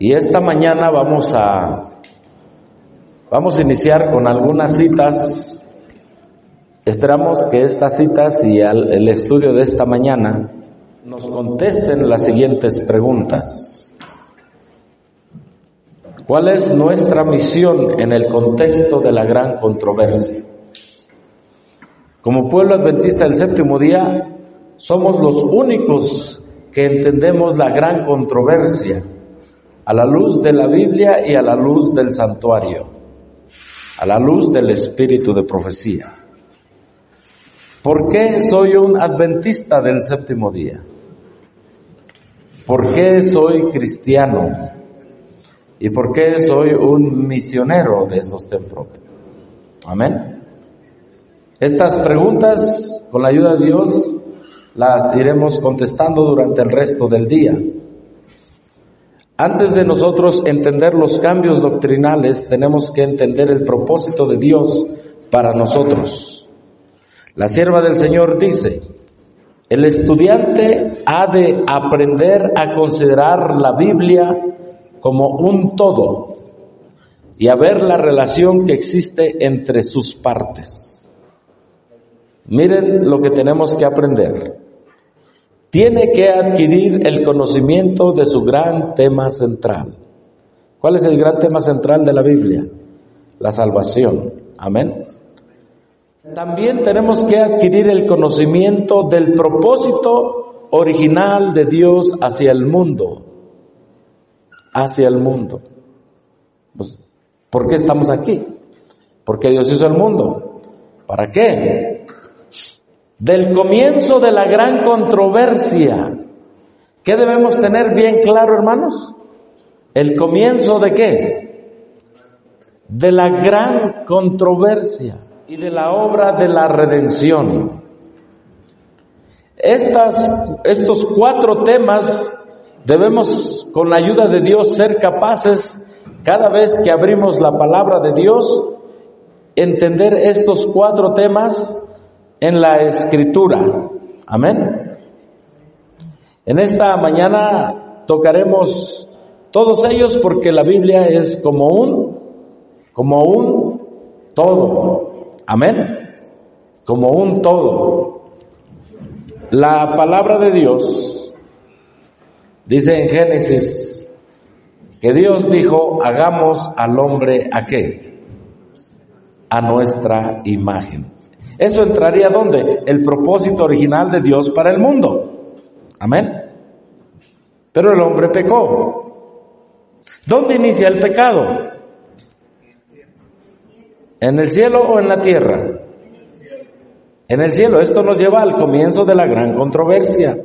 Y esta mañana vamos a iniciar con algunas citas. Esperamos que estas citas y el estudio de esta mañana nos contesten las siguientes preguntas. ¿Cuál es nuestra misión en el contexto de la gran controversia? Como pueblo adventista del séptimo día, somos los únicos que entendemos la gran controversia a la luz de la Biblia y a la luz del santuario, a la luz del espíritu de profecía. ¿Por qué soy un adventista del séptimo día? ¿Por qué soy cristiano? ¿Y por qué soy un misionero de esos templos? Amén. Estas preguntas, con la ayuda de Dios, las iremos contestando durante el resto del día. Antes de nosotros entender los cambios doctrinales, tenemos que entender el propósito de Dios para nosotros. La sierva del Señor dice: el estudiante ha de aprender a considerar la Biblia como un todo y a ver la relación que existe entre sus partes. Miren lo que tenemos que aprender. Tiene que adquirir el conocimiento de su gran tema central. ¿Cuál es el gran tema central de la Biblia? La salvación. Amén. También tenemos que adquirir el conocimiento del propósito original de Dios hacia el mundo. Hacia el mundo. Pues, ¿por qué estamos aquí? ¿Por qué Dios hizo el mundo? ¿Para qué? Del comienzo de la gran controversia. ¿Qué debemos tener bien claro, hermanos? ¿El comienzo de qué? De la gran controversia y de la obra de la redención. Estos 4 temas debemos, con la ayuda de Dios, ser capaces, cada vez que abrimos la palabra de Dios, entender estos 4 temas en la Escritura. Amén. En esta mañana tocaremos todos ellos porque la Biblia es como un todo. Amén. Como un todo. La palabra de Dios dice en Génesis que Dios dijo: hagamos al hombre ¿a qué? A nuestra imagen. ¿Eso entraría ¿dónde? El propósito original de Dios para el mundo. Amén. Pero el hombre pecó. ¿Dónde inicia el pecado? ¿En el cielo o en la tierra? En el cielo. Esto nos lleva al comienzo de la gran controversia.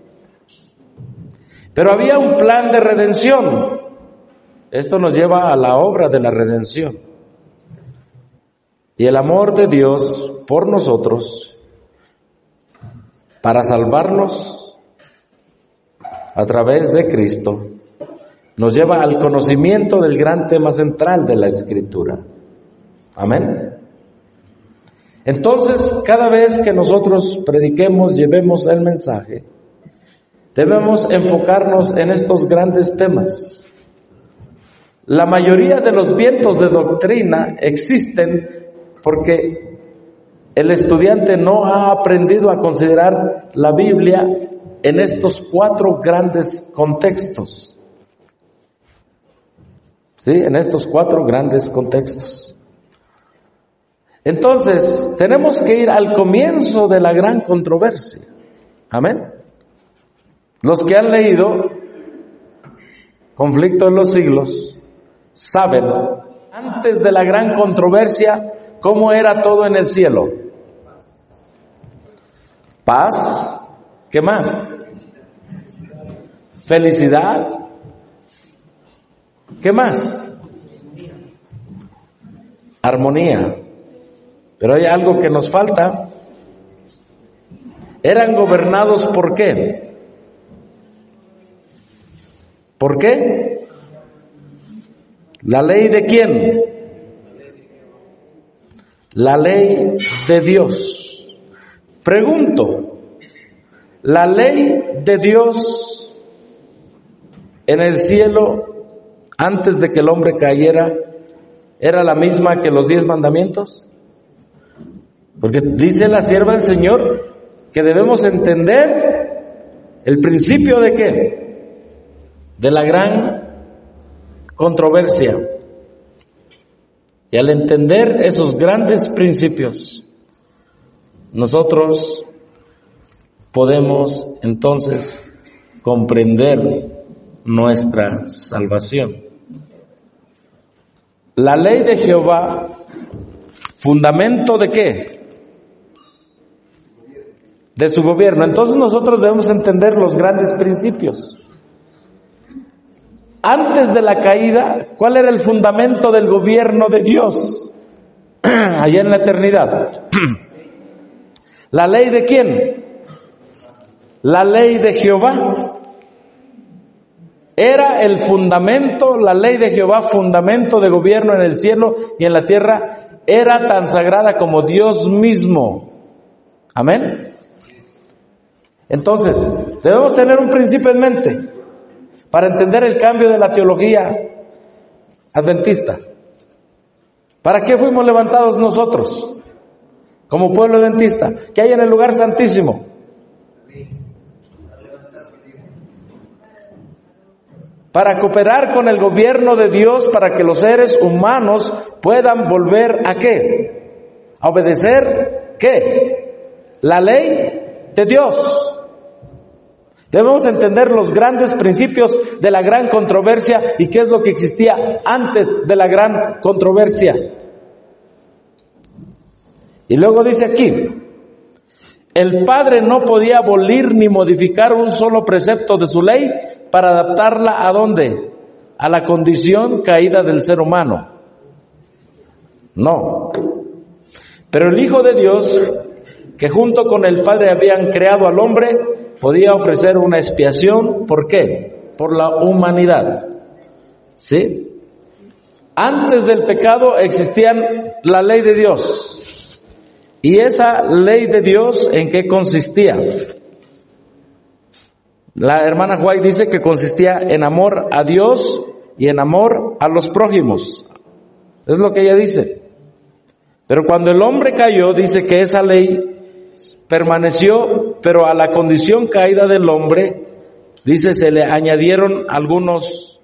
Pero había un plan de redención. Esto nos lleva a la obra de la redención. Y el amor de Dios por nosotros, para salvarnos a través de Cristo, nos lleva al conocimiento del gran tema central de la Escritura. Amén. Entonces, cada vez que nosotros prediquemos, llevemos el mensaje, debemos enfocarnos en estos grandes temas. La mayoría de los vientos de doctrina existen porque el estudiante no ha aprendido a considerar la Biblia en estos 4 grandes contextos. ¿Sí? En estos 4 grandes contextos. Entonces, tenemos que ir al comienzo de la gran controversia. Amén. Los que han leído Conflicto de los Siglos saben, antes de la gran controversia, ¿cómo era todo en el cielo? Paz. ¿Qué más? Felicidad. ¿Qué más? Armonía. Pero hay algo que nos falta. Eran gobernados ¿por qué? ¿Por qué? ¿La ley de quién? La ley de Dios. Pregunto, ¿la ley de Dios en el cielo antes de que el hombre cayera, era la misma que los 10 mandamientos? Porque dice la sierva del Señor que debemos entender el principio de ¿qué? De la gran controversia. Y al entender esos grandes principios, nosotros podemos entonces comprender nuestra salvación. La ley de Jehová, fundamento de ¿qué? De su gobierno. Entonces nosotros debemos entender los grandes principios. Antes de la caída, ¿cuál era el fundamento del gobierno de Dios? Allá en la eternidad. ¿La ley de quién? La ley de Jehová. Era el fundamento, la ley de Jehová, fundamento de gobierno en el cielo y en la tierra, era tan sagrada como Dios mismo. Amén. Entonces, debemos tener un principio en mente para entender el cambio de la teología adventista. ¿Para qué fuimos levantados nosotros como pueblo adventista? ¿Qué hay en el lugar santísimo? Para cooperar con el gobierno de Dios, para que los seres humanos puedan volver ¿a qué? A obedecer ¿qué? La ley de Dios. Debemos entender los grandes principios de la gran controversia y qué es lo que existía antes de la gran controversia. Y luego dice aquí, el Padre no podía abolir ni modificar un solo precepto de su ley para adaptarla ¿a dónde? A la condición caída del ser humano. No. Pero el Hijo de Dios, que junto con el Padre habían creado al hombre, podía ofrecer una expiación. ¿Por qué? Por la humanidad. ¿Sí? Antes del pecado existía la ley de Dios. ¿Y esa ley de Dios en qué consistía? La hermana White dice que consistía en amor a Dios y en amor a los prójimos. Es lo que ella dice. Pero cuando el hombre cayó, dice que esa ley permaneció, pero a la condición caída del hombre, dice, se le añadieron algunos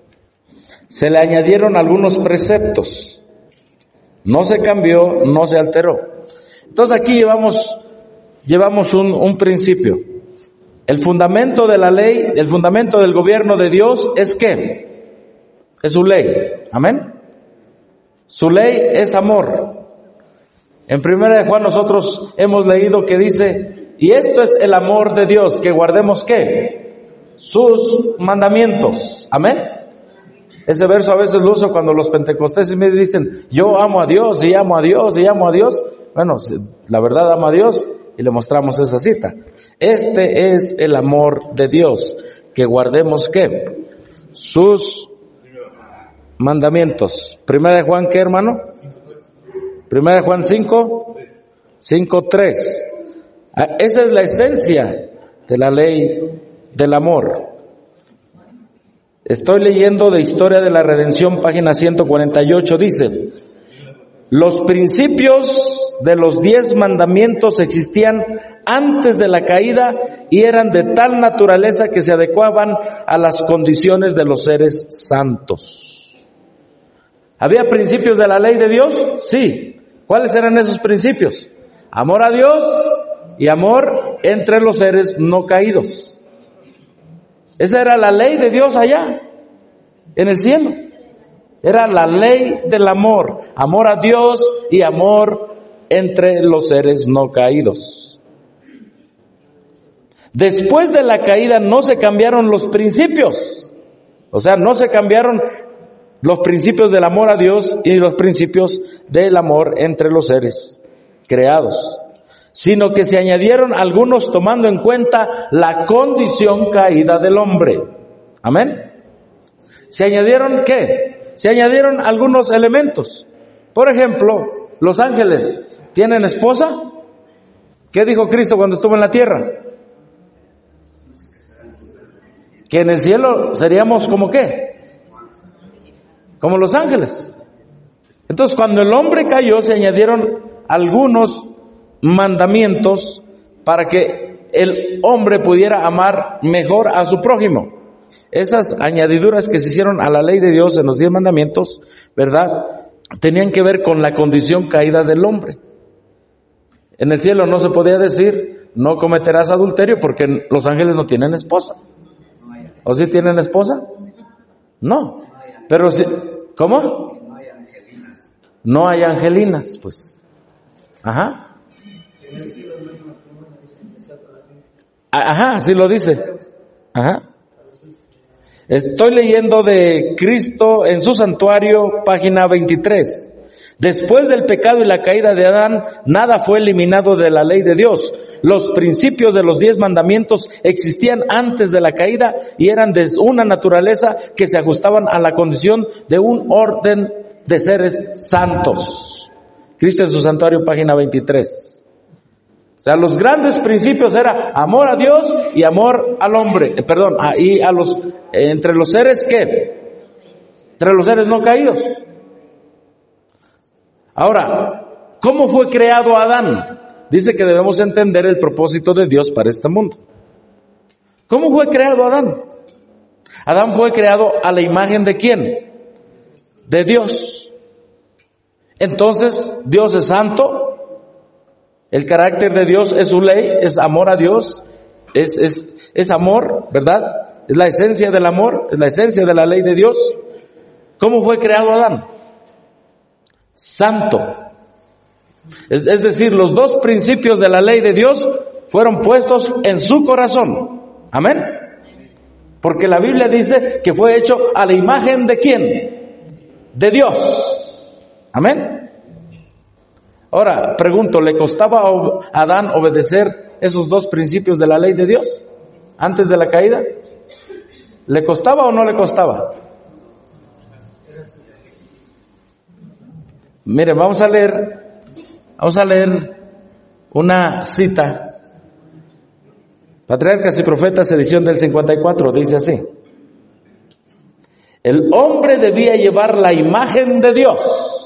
preceptos. No se cambió, no se alteró. Entonces aquí llevamos un principio. El fundamento de la ley, el fundamento del gobierno de Dios es ¿qué? Es su ley. Amén. Su ley es amor. En 1 de Juan nosotros hemos leído que dice, y esto es el amor de Dios, que guardemos ¿qué? Sus mandamientos. Amén. Ese verso a veces lo uso cuando los pentecosteses me dicen, yo amo a Dios y amo a Dios y amo a Dios. Bueno, la verdad amo a Dios y le mostramos esa cita. Este es el amor de Dios, que guardemos ¿qué? Sus mandamientos. 1 de Juan, ¿qué, hermano? 1 de Juan 5:3. Esa es la esencia de la ley del amor. Estoy leyendo de Historia de la Redención, página 148, dice, los principios de los 10 mandamientos existían antes de la caída y eran de tal naturaleza que se adecuaban a las condiciones de los seres santos. ¿Había principios de la ley de Dios? Sí. ¿Cuáles eran esos principios? Amor a Dios y amor entre los seres no caídos. Esa era la ley de Dios allá, en el cielo. Era la ley del amor. Amor a Dios y amor entre los seres no caídos. Después de la caída no se cambiaron los principios. O sea, no se cambiaron los principios del amor a Dios y los principios del amor entre los seres creados, sino que se añadieron algunos tomando en cuenta la condición caída del hombre. Amén. ¿Se añadieron qué? Se añadieron algunos elementos. Por ejemplo, los ángeles tienen esposa. ¿Qué dijo Cristo cuando estuvo en la tierra? Que en el cielo seríamos como qué? como los ángeles. Entonces, cuando el hombre cayó, se añadieron algunos mandamientos para que el hombre pudiera amar mejor a su prójimo. Esas añadiduras que se hicieron a la ley de Dios en los 10 mandamientos, ¿verdad?, tenían que ver con la condición caída del hombre. En el cielo no se podía decir, no cometerás adulterio, porque los ángeles no tienen esposa. ¿O sí tienen esposa? No. Pero sí, ¿cómo? No hay angelinas, pues. Ajá. Ajá, así lo dice. Ajá. Estoy leyendo de Cristo en su santuario, página 23. Después del pecado y la caída de Adán, nada fue eliminado de la ley de Dios. Los principios de los 10 mandamientos existían antes de la caída y eran de una naturaleza que se ajustaban a la condición de un orden de seres santos. Cristo en su santuario, página 23. O sea, los grandes principios era amor a Dios y amor al hombre, y a los, entre los seres, ¿qué? Entre los seres no caídos. Ahora, ¿cómo fue creado Adán? Dice que debemos entender el propósito de Dios para este mundo. ¿Cómo fue creado Adán? Adán fue creado a la imagen ¿de quién? De Dios. Entonces, Dios es santo. El carácter de Dios es su ley, es amor a Dios, es amor, ¿verdad? Es la esencia del amor, es la esencia de la ley de Dios. ¿Cómo fue creado Adán? Santo. Es decir, los 2 principios de la ley de Dios fueron puestos en su corazón. Amén. Porque la Biblia dice que fue hecho a la imagen ¿de quién? De Dios. Amén. Ahora, pregunto, ¿le costaba a Adán obedecer esos 2 principios de la ley de Dios antes de la caída? ¿Le costaba o no le costaba? Mire, vamos a leer una cita. Patriarcas y Profetas, edición del 54, dice así: el hombre debía llevar la imagen de Dios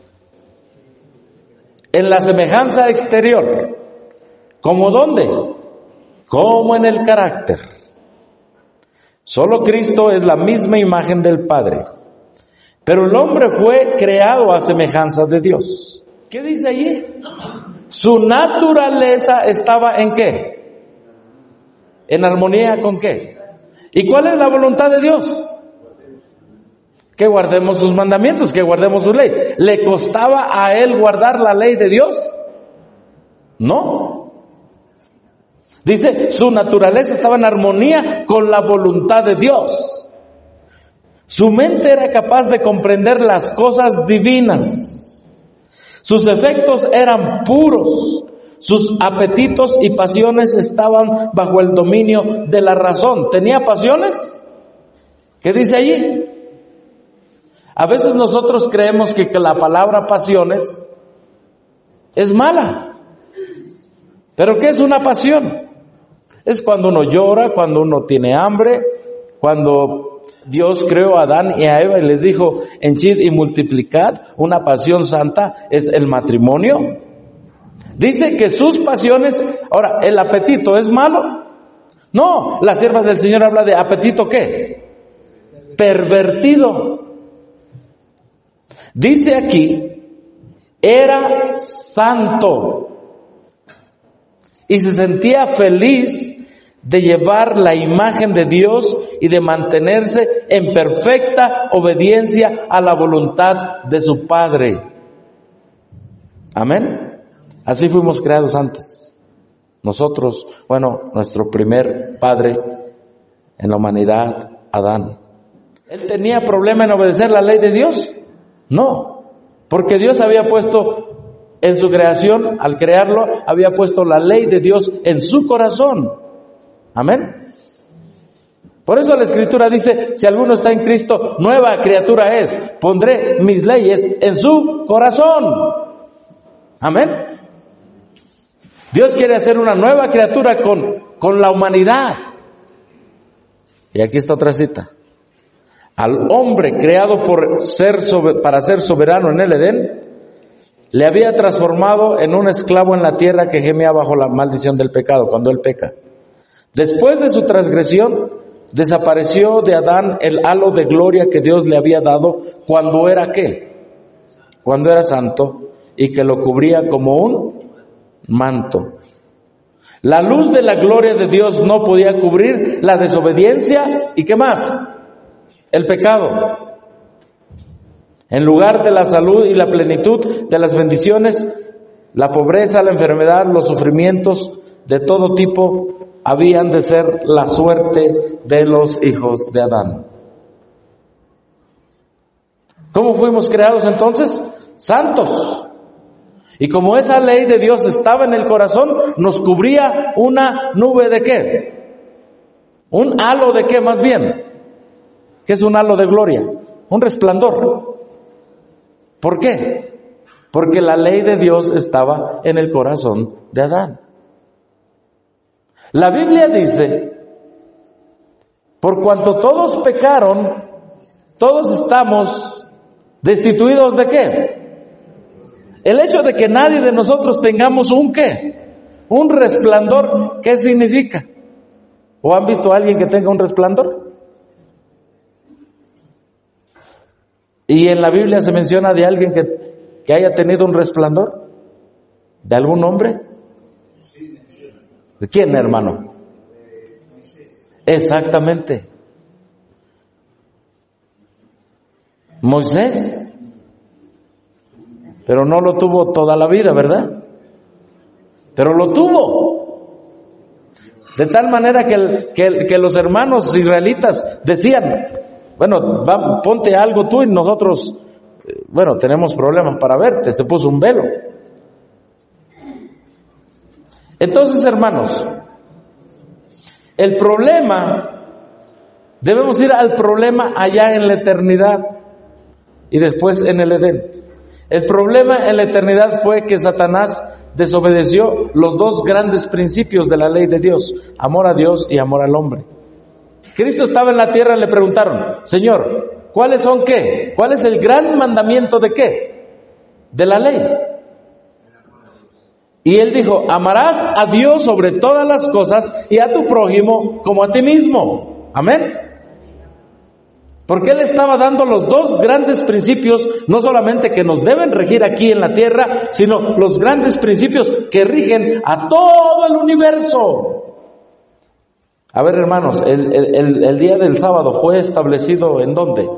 en la semejanza exterior. ¿Cómo dónde? Como en el carácter. Solo Cristo es la misma imagen del Padre. Pero el hombre fue creado a semejanza de Dios. ¿Qué dice allí? Su naturaleza estaba ¿en qué? ¿En armonía con qué? ¿Y cuál es la voluntad de Dios? Que guardemos sus mandamientos, que guardemos su ley. ¿Le costaba a él guardar la ley de Dios? No. Dice, su naturaleza estaba en armonía con la voluntad de Dios. Su mente era capaz de comprender las cosas divinas. Sus efectos eran puros. Sus apetitos y pasiones estaban bajo el dominio de la razón. ¿Tenía pasiones? ¿Qué dice allí? A veces nosotros creemos que la palabra pasiones es mala. ¿Pero qué es una pasión? Es cuando uno llora, cuando uno tiene hambre, cuando Dios creó a Adán y a Eva y les dijo, henchid y multiplicad. Una pasión santa es el matrimonio. Dice que sus pasiones, ahora, ¿el apetito es malo? No, la sierva del Señor habla de apetito ¿qué? Pervertido. Dice aquí, era santo y se sentía feliz de llevar la imagen de Dios y de mantenerse en perfecta obediencia a la voluntad de su Padre. Amén. Así fuimos creados antes. Nosotros, nuestro primer padre en la humanidad, Adán. ¿Él tenía problema en obedecer la ley de Dios? No, porque Dios había puesto en su creación, al crearlo, había puesto la ley de Dios en su corazón. Amén. Por eso la Escritura dice, si alguno está en Cristo, nueva criatura es. Pondré mis leyes en su corazón. Amén. Dios quiere hacer una nueva criatura con la humanidad. Y aquí está otra cita. al hombre creado para ser soberano en el Edén, le había transformado en un esclavo en la tierra que gemía bajo la maldición del pecado cuando él peca. Después de su transgresión, desapareció de Adán el halo de gloria que Dios le había dado cuando era ¿qué? Cuando era santo y que lo cubría como un manto. La luz de la gloria de Dios no podía cubrir la desobediencia y ¿qué más? El pecado. En lugar de la salud y la plenitud de las bendiciones, la pobreza, la enfermedad, los sufrimientos de todo tipo habían de ser la suerte de los hijos de Adán. ¿Cómo fuimos creados entonces? Santos. Y como esa ley de Dios estaba en el corazón, nos cubría una nube de ¿qué? Un halo de ¿qué más bien? ¿Qué es un halo de gloria? Un resplandor. ¿Por qué? Porque la ley de Dios estaba en el corazón de Adán. La Biblia dice, por cuanto todos pecaron, todos estamos destituidos de ¿qué? El hecho de que nadie de nosotros tengamos un ¿qué? Un resplandor, ¿qué significa? ¿O han visto a alguien que tenga un resplandor? ¿Y en la Biblia se menciona de alguien que haya tenido un resplandor? ¿De algún hombre? ¿De quién, hermano? Exactamente. Moisés. Pero no lo tuvo toda la vida, ¿verdad? Pero lo tuvo. De tal manera que los hermanos israelitas decían, bueno, ponte algo tú y nosotros, tenemos problemas para verte. Se puso un velo. Entonces, hermanos, el problema, debemos ir al problema allá en la eternidad y después en el Edén. El problema en la eternidad fue que Satanás desobedeció los dos grandes principios de la ley de Dios, amor a Dios y amor al hombre. Cristo estaba en la tierra y le preguntaron, Señor, ¿cuáles son qué? ¿Cuál es el gran mandamiento de qué? De la ley. Y él dijo, amarás a Dios sobre todas las cosas y a tu prójimo como a ti mismo. Amén. Porque él estaba dando los dos grandes principios, no solamente que nos deben regir aquí en la tierra, sino los grandes principios que rigen a todo el universo. A ver, hermanos, el día del sábado fue establecido ¿en dónde?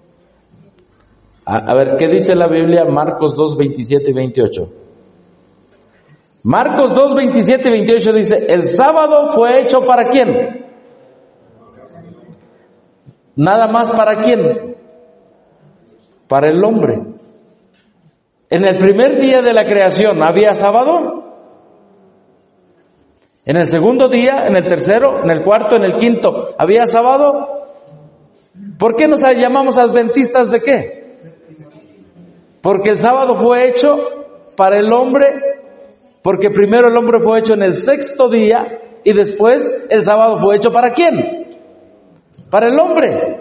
A ver, ¿qué dice la Biblia? Marcos 2, 27 y 28. Marcos 2, 27 y 28 dice, el sábado fue hecho ¿para quién? Nada más ¿para quién? Para el hombre. En el primer día de la creación, ¿había sábado? En el segundo día, en el tercero, en el cuarto, en el quinto, ¿había sábado? ¿Por qué nos llamamos adventistas de qué? Porque el sábado fue hecho para el hombre, porque primero el hombre fue hecho en el sexto día y después el sábado fue hecho ¿para quién? Para el hombre.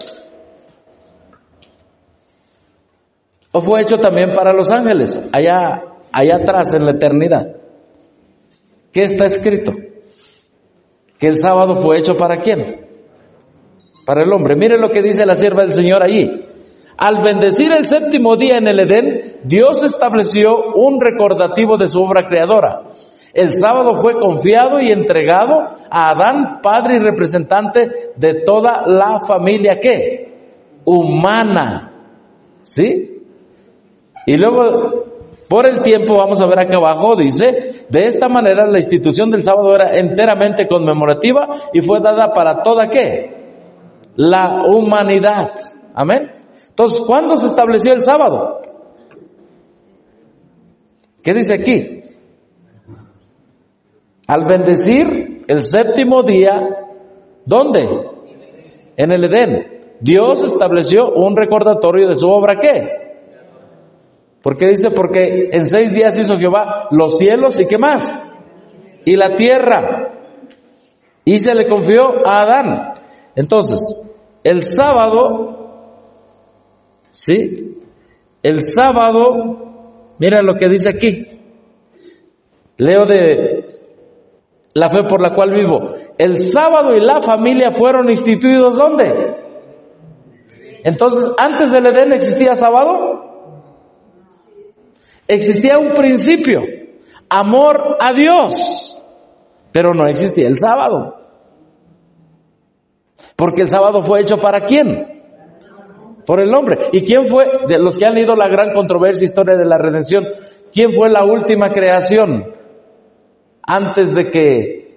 ¿O fue hecho también para los ángeles? Allá atrás en la eternidad. ¿Qué está escrito? Que el sábado fue hecho ¿para quién? Para el hombre. Mire lo que dice la sierva del Señor allí. Al bendecir el séptimo día en el Edén, Dios estableció un recordativo de su obra creadora. El sábado fue confiado y entregado a Adán, padre y representante de toda la familia, ¿qué? Humana. ¿Sí? Y luego, por el tiempo, vamos a ver acá abajo, dice, de esta manera la institución del sábado era enteramente conmemorativa y fue dada para toda, ¿qué? La humanidad. Amén. Entonces, ¿cuándo se estableció el sábado? ¿Qué dice aquí? Al bendecir el séptimo día, ¿dónde? En el Edén. Dios estableció un recordatorio de su obra, ¿qué? ¿Por qué dice? Porque en 6 días hizo Jehová los cielos y ¿qué más? Y la tierra. Y se le confió a Adán. Entonces, el sábado ¿Sí? El sábado, mira lo que dice aquí. Leo de la fe por la cual vivo. El sábado y la familia fueron instituidos ¿dónde? Entonces, antes del Edén ¿existía sábado? Existía un principio, amor a Dios, pero no existía el sábado. Porque el sábado fue hecho ¿para quién? Por el hombre. ¿Y quién fue? De los que han leído la gran controversia, historia de la redención, ¿quién fue la última creación? Antes de que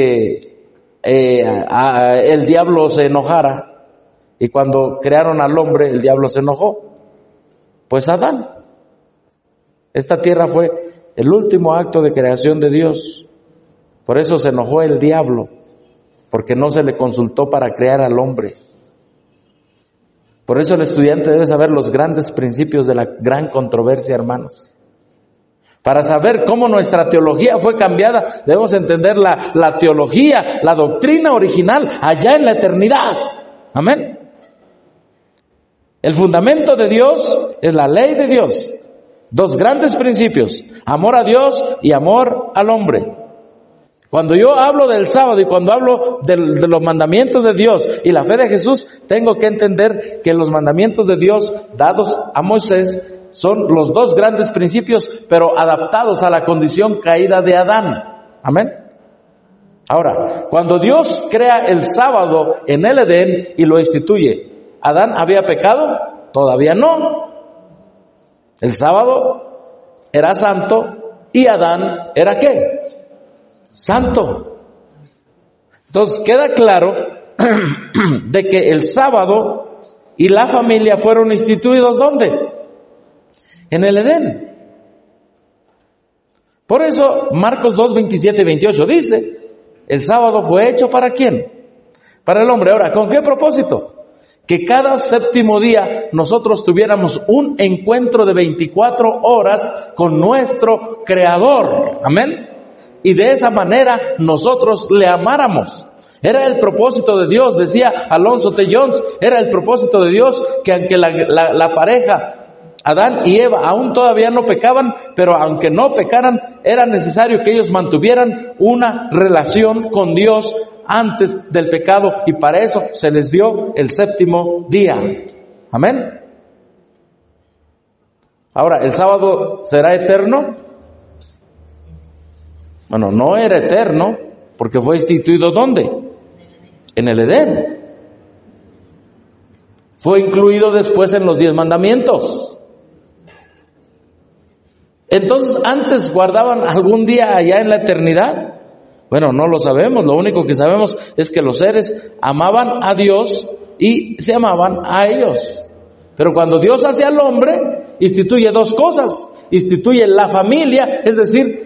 el diablo se enojara. Y cuando crearon al hombre, el diablo se enojó. Pues Adán. Esta tierra fue el último acto de creación de Dios. Por eso se enojó el diablo, porque no se le consultó para crear al hombre. Por eso el estudiante debe saber los grandes principios de la gran controversia, hermanos. Para saber cómo nuestra teología fue cambiada, debemos entender la teología, la doctrina original, allá en la eternidad. Amén. El fundamento de Dios es la ley de Dios. Dos grandes principios, amor a Dios y amor al hombre. Cuando yo hablo del sábado y cuando hablo de los mandamientos de Dios y la fe de Jesús, tengo que entender que los mandamientos de Dios dados a Moisés son los dos grandes principios, pero adaptados a la condición caída de Adán. Amén. Ahora, cuando Dios crea el sábado en el Edén y lo instituye, ¿Adán había pecado? Todavía no. El sábado era santo y Adán era ¿qué? Santo. Entonces queda claro de que el sábado y la familia fueron instituidos ¿dónde? En el Edén. Por eso Marcos 2, 27 y 28 dice, el sábado fue hecho ¿para quién? Para el hombre. Ahora, ¿con qué propósito? Que cada séptimo día nosotros tuviéramos un encuentro de 24 horas con nuestro Creador. Amén. Y de esa manera nosotros le amáramos. Era el propósito de Dios, decía Alonso T. Jones, era el propósito de Dios que aunque la pareja Adán y Eva aún todavía no pecaban, pero aunque no pecaran, era necesario que ellos mantuvieran una relación con Dios antes del pecado, y para eso se les dio el séptimo día. Amén. Ahora, ¿el sábado será eterno? Bueno, no era eterno, porque fue instituido ¿dónde? En el Edén. Fue incluido después en los 10 mandamientos. Entonces, ¿antes guardaban algún día allá en la eternidad? Bueno, no lo sabemos. Lo único que sabemos es que los seres amaban a Dios y se amaban a ellos. Pero cuando Dios hace al hombre, instituye dos cosas. Instituye la familia, es decir,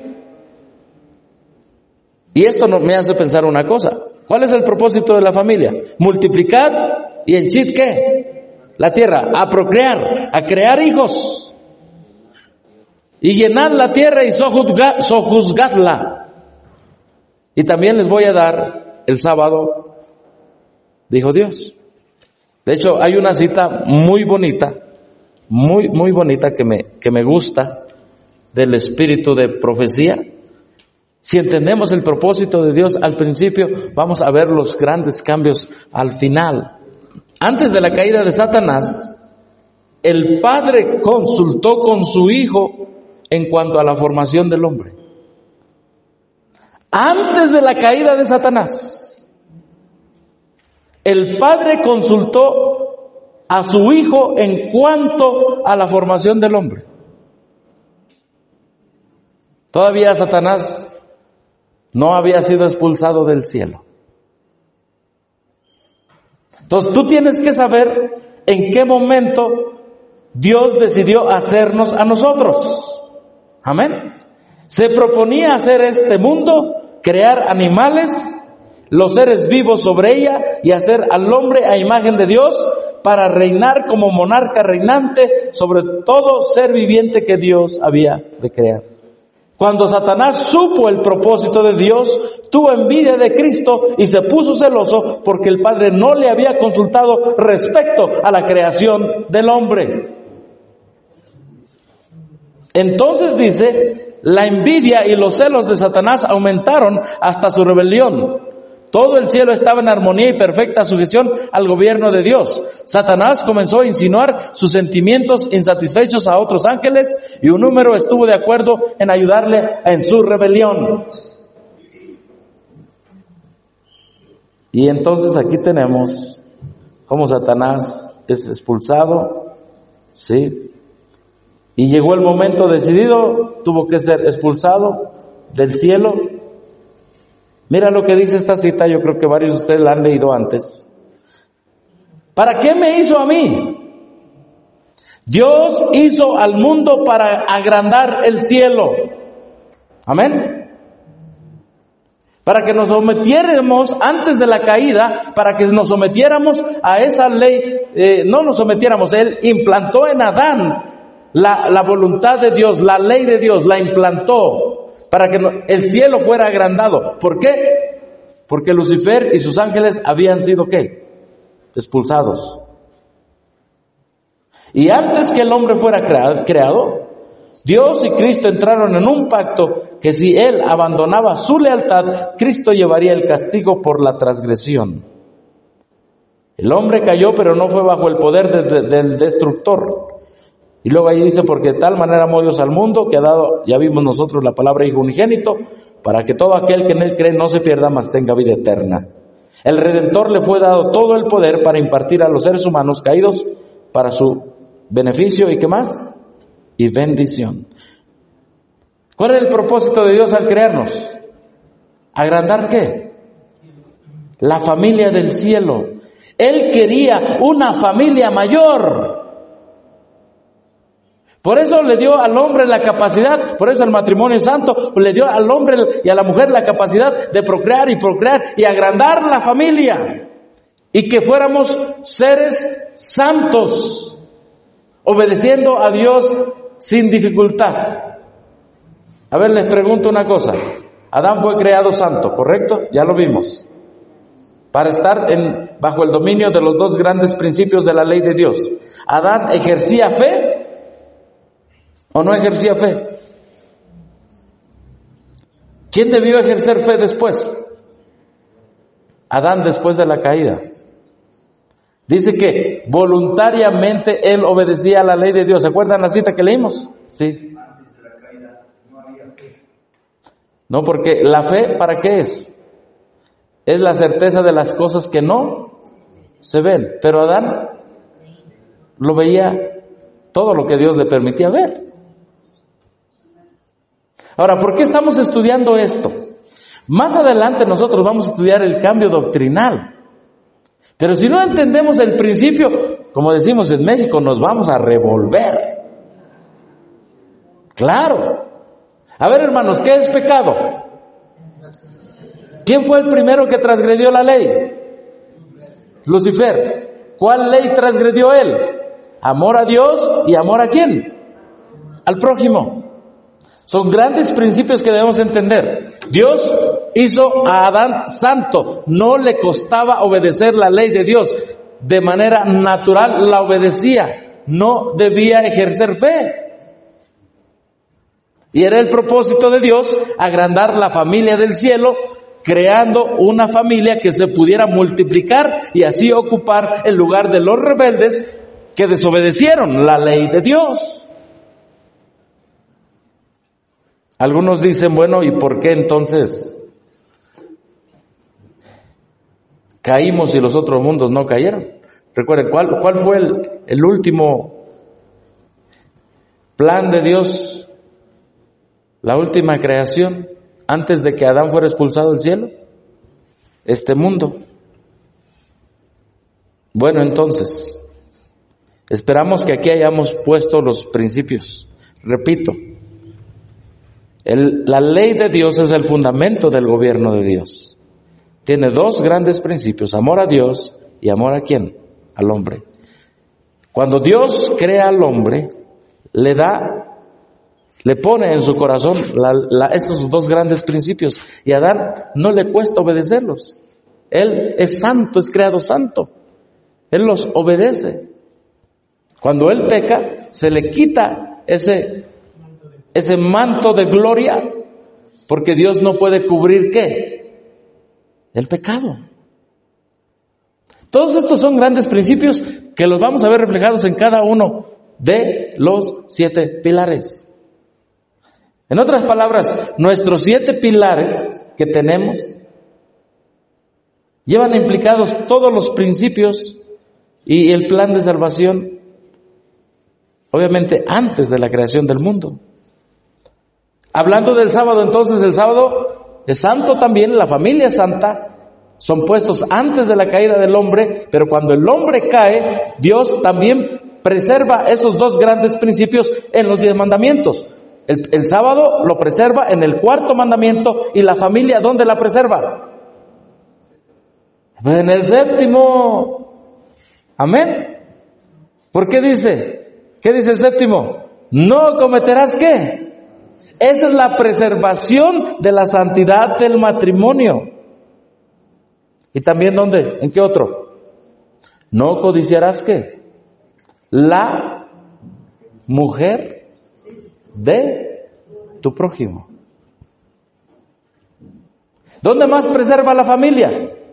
y esto me hace pensar una cosa. ¿Cuál es el propósito de la familia? Multiplicad y henchid ¿qué? La tierra, a procrear, a crear hijos. Y llenad la tierra y sojuzgadla. Y también les voy a dar el sábado, dijo Dios. De hecho, hay una cita muy bonita, muy bonita que me gusta, del espíritu de profecía. Si entendemos el propósito de Dios al principio, vamos a ver los grandes cambios al final. Antes de la caída de Satanás, el Padre consultó con su Hijo en cuanto a la formación del hombre. Antes de la caída de Satanás, el Padre consultó a su Hijo en cuanto a la formación del hombre. Todavía Satanás no había sido expulsado del cielo. Entonces tú tienes que saber en qué momento Dios decidió hacernos a nosotros. Amén. Se proponía hacer este mundo, crear animales, los seres vivos sobre ella y hacer al hombre a imagen de Dios para reinar como monarca reinante sobre todo ser viviente que Dios había de crear. Cuando Satanás supo el propósito de Dios, tuvo envidia de Cristo y se puso celoso porque el Padre no le había consultado respecto a la creación del hombre. Entonces dice, la envidia y los celos de Satanás aumentaron hasta su rebelión. Todo el cielo estaba en armonía y perfecta sujeción al gobierno de Dios. Satanás comenzó a insinuar sus sentimientos insatisfechos a otros ángeles y un número estuvo de acuerdo en ayudarle en su rebelión. Y entonces aquí tenemos cómo Satanás es expulsado, ¿sí? Y llegó el momento decidido, tuvo que ser expulsado del cielo. Mira lo que dice esta cita, yo creo que varios de ustedes la han leído antes. ¿Para qué me hizo a mí? Dios hizo al mundo para agrandar el cielo. Amén. Para que nos sometiéramos antes de la caída, para que nos sometiéramos a esa ley, no nos sometiéramos, Él implantó en Adán la voluntad de Dios, la ley de Dios, la implantó para que el cielo fuera agrandado. ¿Por qué? Porque Lucifer y sus ángeles habían sido ¿qué? Expulsados. Y antes que el hombre fuera creado, Dios y Cristo entraron en un pacto que si él abandonaba su lealtad, Cristo llevaría el castigo por la transgresión. El hombre cayó, pero no fue bajo el poder del destructor. Y luego ahí dice, porque de tal manera amó Dios al mundo, que ha dado, ya vimos nosotros la palabra hijo unigénito, para que todo aquel que en él cree no se pierda, mas tenga vida eterna. El Redentor le fue dado todo el poder para impartir a los seres humanos caídos para su beneficio, ¿y qué más? Y bendición. ¿Cuál es el propósito de Dios al crearnos? ¿Agrandar qué? La familia del cielo. Él quería una familia mayor. Por eso le dio al hombre la capacidad, por eso el matrimonio santo, le dio al hombre y a la mujer la capacidad de procrear y agrandar la familia. Y que fuéramos seres santos, obedeciendo a Dios sin dificultad. A ver, les pregunto una cosa. Adán fue creado santo, ¿correcto? Ya lo vimos. Para estar bajo el dominio de los dos grandes principios de la ley de Dios. ¿Adán ejercía fe o no ejercía fe? ¿Quién debió ejercer fe después? Adán, después de la caída. Dice que voluntariamente él obedecía a la ley de Dios. ¿Se acuerdan la cita que leímos? Sí. Antes de la caída no había fe. No, porque la fe, ¿para qué es? Es la certeza de las cosas que no se ven. Pero Adán lo veía todo lo que Dios le permitía ver. Ahora, ¿por qué estamos estudiando esto? Más adelante nosotros vamos a estudiar el cambio doctrinal. Pero si no entendemos el principio, como decimos en México, nos vamos a revolver. Claro. A ver, hermanos, ¿qué es pecado? ¿Quién fue el primero que transgredió la ley? Lucifer. ¿Cuál ley transgredió él? Amor a Dios y amor a ¿quién? Al prójimo. Son grandes principios que debemos entender. Dios hizo a Adán santo. No le costaba obedecer la ley de Dios. De manera natural la obedecía. No debía ejercer fe. Y era el propósito de Dios agrandar la familia del cielo, creando una familia que se pudiera multiplicar y así ocupar el lugar de los rebeldes que desobedecieron la ley de Dios. Algunos dicen, bueno, ¿y por qué entonces caímos y los otros mundos no cayeron? Recuerden, ¿cuál fue el último plan de Dios? La última creación, antes de que Adán fuera expulsado del cielo. Este mundo. Bueno, entonces, esperamos que aquí hayamos puesto los principios. Repito. La ley de Dios es el fundamento del gobierno de Dios. Tiene dos grandes principios, amor a Dios y amor a ¿quién? Al hombre. Cuando Dios crea al hombre, le da Le pone en su corazón esos dos grandes principios, y a Adán no le cuesta obedecerlos. Él es santo, es creado santo. Él los obedece. Cuando él peca, se le quita ese manto de gloria, porque Dios no puede cubrir ¿qué? El pecado. Todos estos son grandes principios que los vamos a ver reflejados en cada uno de los 7 pilares. En otras palabras, nuestros 7 pilares que tenemos llevan implicados todos los principios y el plan de salvación, obviamente antes de la creación del mundo. Hablando del sábado, entonces el sábado es santo también, la familia es santa, son puestos antes de la caída del hombre, pero cuando el hombre cae, Dios también preserva esos dos grandes principios en los 10 mandamientos. El sábado lo preserva en el 4º mandamiento, y la familia, ¿dónde la preserva? En el 7º. Amén. ¿Por qué dice? ¿Qué dice el 7º? No cometerás ¿qué? Esa es la preservación de la santidad del matrimonio. ¿Y también dónde? ¿En qué otro? No codiciarás ¿qué? La mujer de tu prójimo. ¿Dónde más preserva la familia?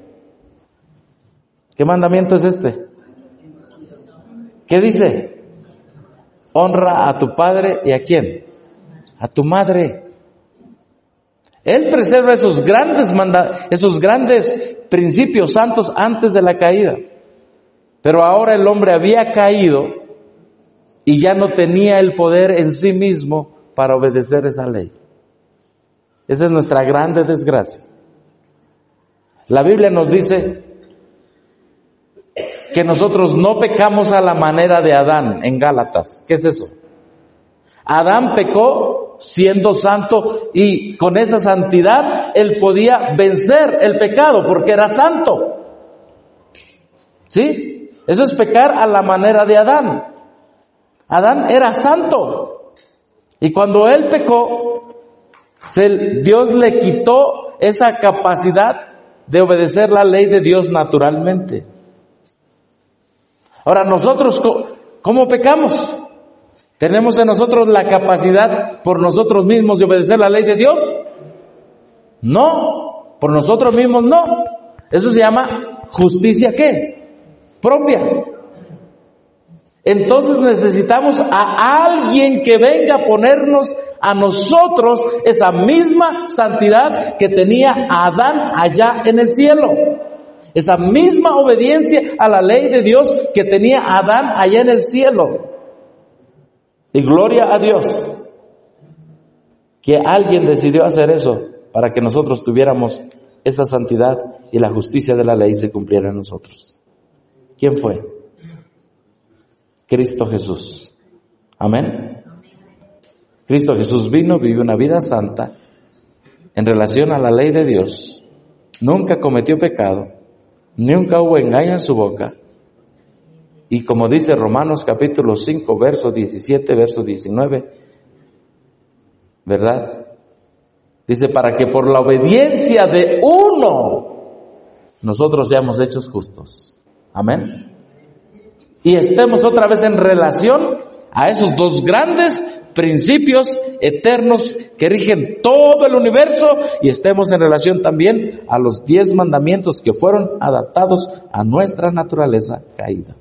¿Qué mandamiento es este? ¿Qué dice? Honra a tu padre y ¿a quién? A tu madre. Él preserva esos grandes principios santos antes de la caída. Pero ahora el hombre había caído y ya no tenía el poder en sí mismo para obedecer esa ley. Esa es nuestra grande desgracia. La Biblia nos dice que nosotros no pecamos a la manera de Adán en Gálatas. ¿Qué es eso? Adán pecó siendo santo, y con esa santidad él podía vencer el pecado porque era santo. ¿Sí? Eso es pecar a la manera de Adán. Adán era santo, y cuando él pecó, Dios le quitó esa capacidad de obedecer la ley de Dios naturalmente. Ahora nosotros, ¿cómo pecamos? ¿Tenemos en nosotros la capacidad por nosotros mismos de obedecer la ley de Dios? No, por nosotros mismos no. Eso se llama justicia ¿qué? Propia. Entonces necesitamos a alguien que venga a ponernos a nosotros esa misma santidad que tenía Adán allá en el cielo. Esa misma obediencia a la ley de Dios que tenía Adán allá en el cielo. Y gloria a Dios que alguien decidió hacer eso para que nosotros tuviéramos esa santidad y la justicia de la ley se cumpliera en nosotros. ¿Quién fue? Cristo Jesús. Amén. Cristo Jesús vino, vivió una vida santa en relación a la ley de Dios. Nunca cometió pecado, nunca hubo engaño en su boca. Y como dice Romanos capítulo 5, verso 17, verso 19, ¿verdad? Dice, para que por la obediencia de uno nosotros seamos hechos justos. Amén. Y estemos otra vez en relación a esos dos grandes principios eternos que rigen todo el universo, y estemos en relación también a los 10 mandamientos que fueron adaptados a nuestra naturaleza caída.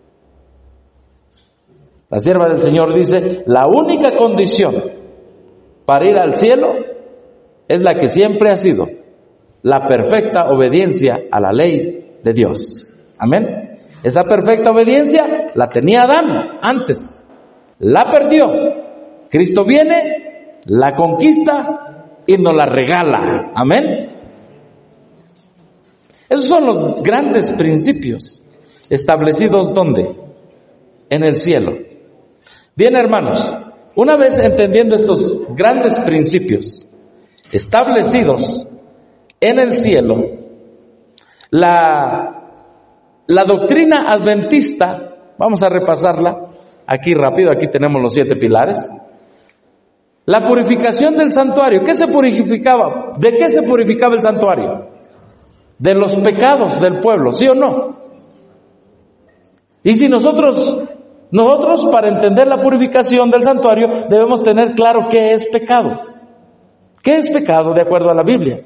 La sierva del Señor dice, la única condición para ir al cielo es la que siempre ha sido, la perfecta obediencia a la ley de Dios. Amén. Esa perfecta obediencia la tenía Adán antes, la perdió. Cristo viene, la conquista y nos la regala. Amén. Esos son los grandes principios establecidos ¿dónde? En el cielo. Bien, hermanos, una vez entendiendo estos grandes principios establecidos en el cielo, la doctrina adventista, vamos a repasarla aquí rápido, aquí tenemos los 7 pilares. La purificación del santuario. ¿Qué se purificaba? ¿De qué se purificaba el santuario? De los pecados del pueblo, ¿sí o no? Y si nosotros para entender la purificación del santuario debemos tener claro qué es pecado. ¿Qué es pecado de acuerdo a la Biblia?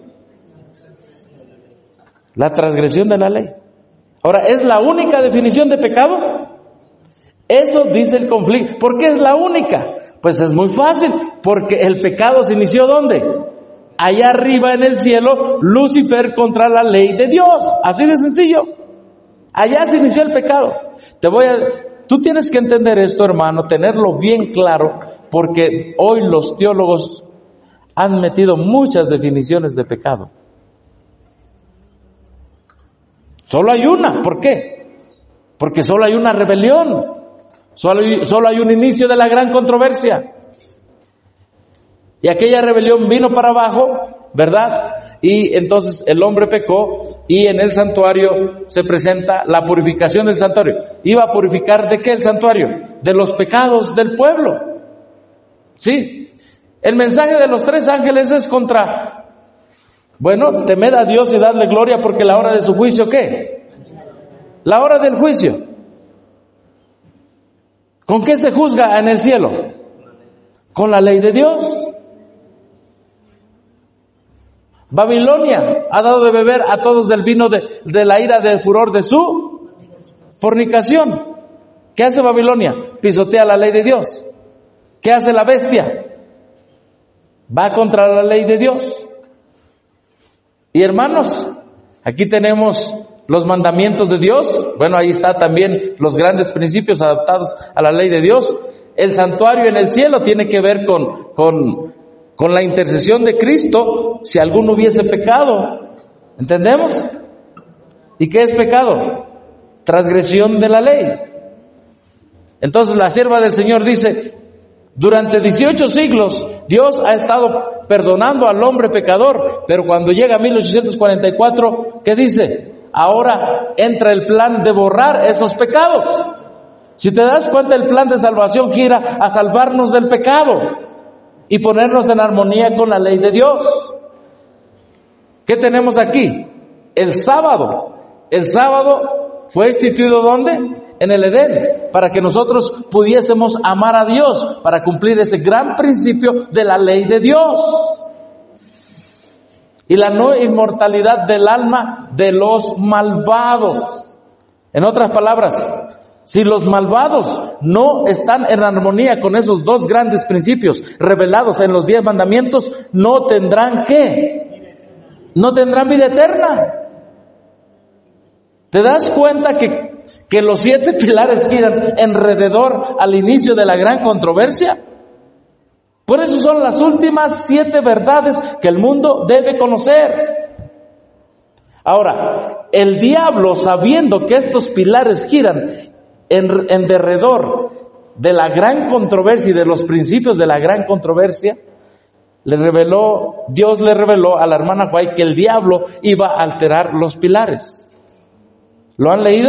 La transgresión de la ley. Ahora, ¿es la única definición de pecado? Eso dice el conflicto. ¿Por qué es la única? Pues es muy fácil, porque el pecado se inició ¿dónde? Allá arriba en el cielo, Lucifer contra la ley de Dios. Así de sencillo. Allá se inició el pecado. Tú tienes que entender esto, hermano, tenerlo bien claro, porque hoy los teólogos han metido muchas definiciones de pecado. Solo hay una. ¿Por qué? Porque solo hay una rebelión. Solo hay un inicio de la gran controversia. Y aquella rebelión vino para abajo, ¿verdad? Y entonces el hombre pecó y en el santuario se presenta la purificación del santuario. ¿Iba a purificar de qué el santuario? De los pecados del pueblo. ¿Sí? El mensaje de los 3 ángeles es temed a Dios y dadle gloria porque la hora de su juicio, ¿qué? La hora del juicio. ¿Con qué se juzga en el cielo? Con la ley de Dios. Babilonia ha dado de beber a todos del vino de la ira del furor de su fornicación. ¿Qué hace Babilonia? Pisotea la ley de Dios. ¿Qué hace la bestia? Va contra la ley de Dios. Y hermanos, aquí tenemos los mandamientos de Dios. Bueno, ahí está también los grandes principios adaptados a la ley de Dios. El santuario en el cielo tiene que ver con la intercesión de Cristo si alguno hubiese pecado. ¿Entendemos? ¿Y qué es pecado? Transgresión de la ley. Entonces la sierva del Señor dice, durante 18 siglos Dios ha estado perdonando al hombre pecador, pero cuando llega 1844, ¿qué dice? Ahora entra el plan de borrar esos pecados. Si te das cuenta, el plan de salvación gira a salvarnos del pecado y ponernos en armonía con la ley de Dios. ¿Qué tenemos aquí? El sábado. El sábado fue instituido ¿dónde? En el Edén, para que nosotros pudiésemos amar a Dios, para cumplir ese gran principio de la ley de Dios. Y la no inmortalidad del alma de los malvados. En otras palabras, si los malvados no están en armonía con esos 2 grandes principios revelados en los 10 mandamientos, no tendrán ¿qué? No tendrán vida eterna. ¿Te das cuenta que los 7 pilares giran alrededor al inicio de la gran controversia? Por eso son las últimas 7 verdades que el mundo debe conocer. Ahora, el diablo, sabiendo que estos pilares giran en derredor de la gran controversia y de los principios de la gran controversia, Dios le reveló a la hermana White que el diablo iba a alterar los pilares. ¿Lo han leído?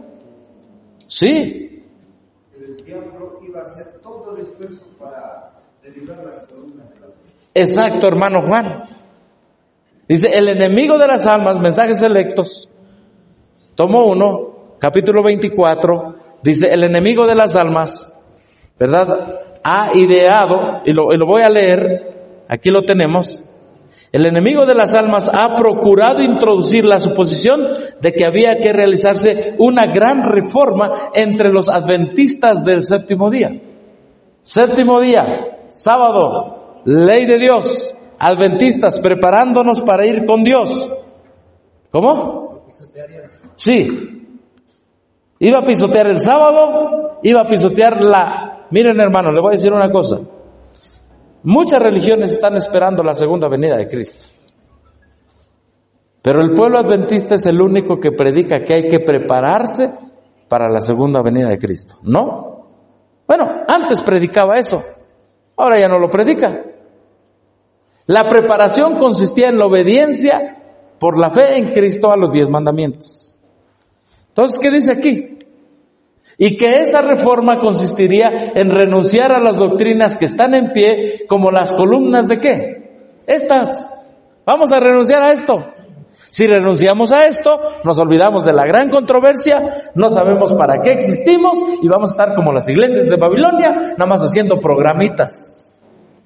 Sí. El diablo iba a hacer todo el esfuerzo para derribar las columnas de la fe. Exacto, hermano Juan. Dice, el enemigo de las almas, mensajes selectos, tomo 1, capítulo 24, dice, el enemigo de las almas, ¿verdad? Ha ideado, y lo voy a leer, aquí lo tenemos. El enemigo de las almas ha procurado introducir la suposición de que había que realizarse una gran reforma entre los adventistas del séptimo día. Séptimo día, sábado, ley de Dios, adventistas preparándonos para ir con Dios. ¿Cómo? Sí. Iba a pisotear el sábado, iba a pisotear Miren, hermanos, le voy a decir una cosa. Muchas religiones están esperando la segunda venida de Cristo. Pero el pueblo adventista es el único que predica que hay que prepararse para la segunda venida de Cristo. ¿No? Bueno, antes predicaba eso. Ahora ya no lo predica. La preparación consistía en la obediencia por la fe en Cristo a los 10 mandamientos. Entonces, ¿qué dice aquí? Y que esa reforma consistiría en renunciar a las doctrinas que están en pie, como las columnas de ¿qué? Estas. Vamos a renunciar a esto. Si renunciamos a esto, nos olvidamos de la gran controversia, no sabemos para qué existimos y vamos a estar como las iglesias de Babilonia, nada más haciendo programitas.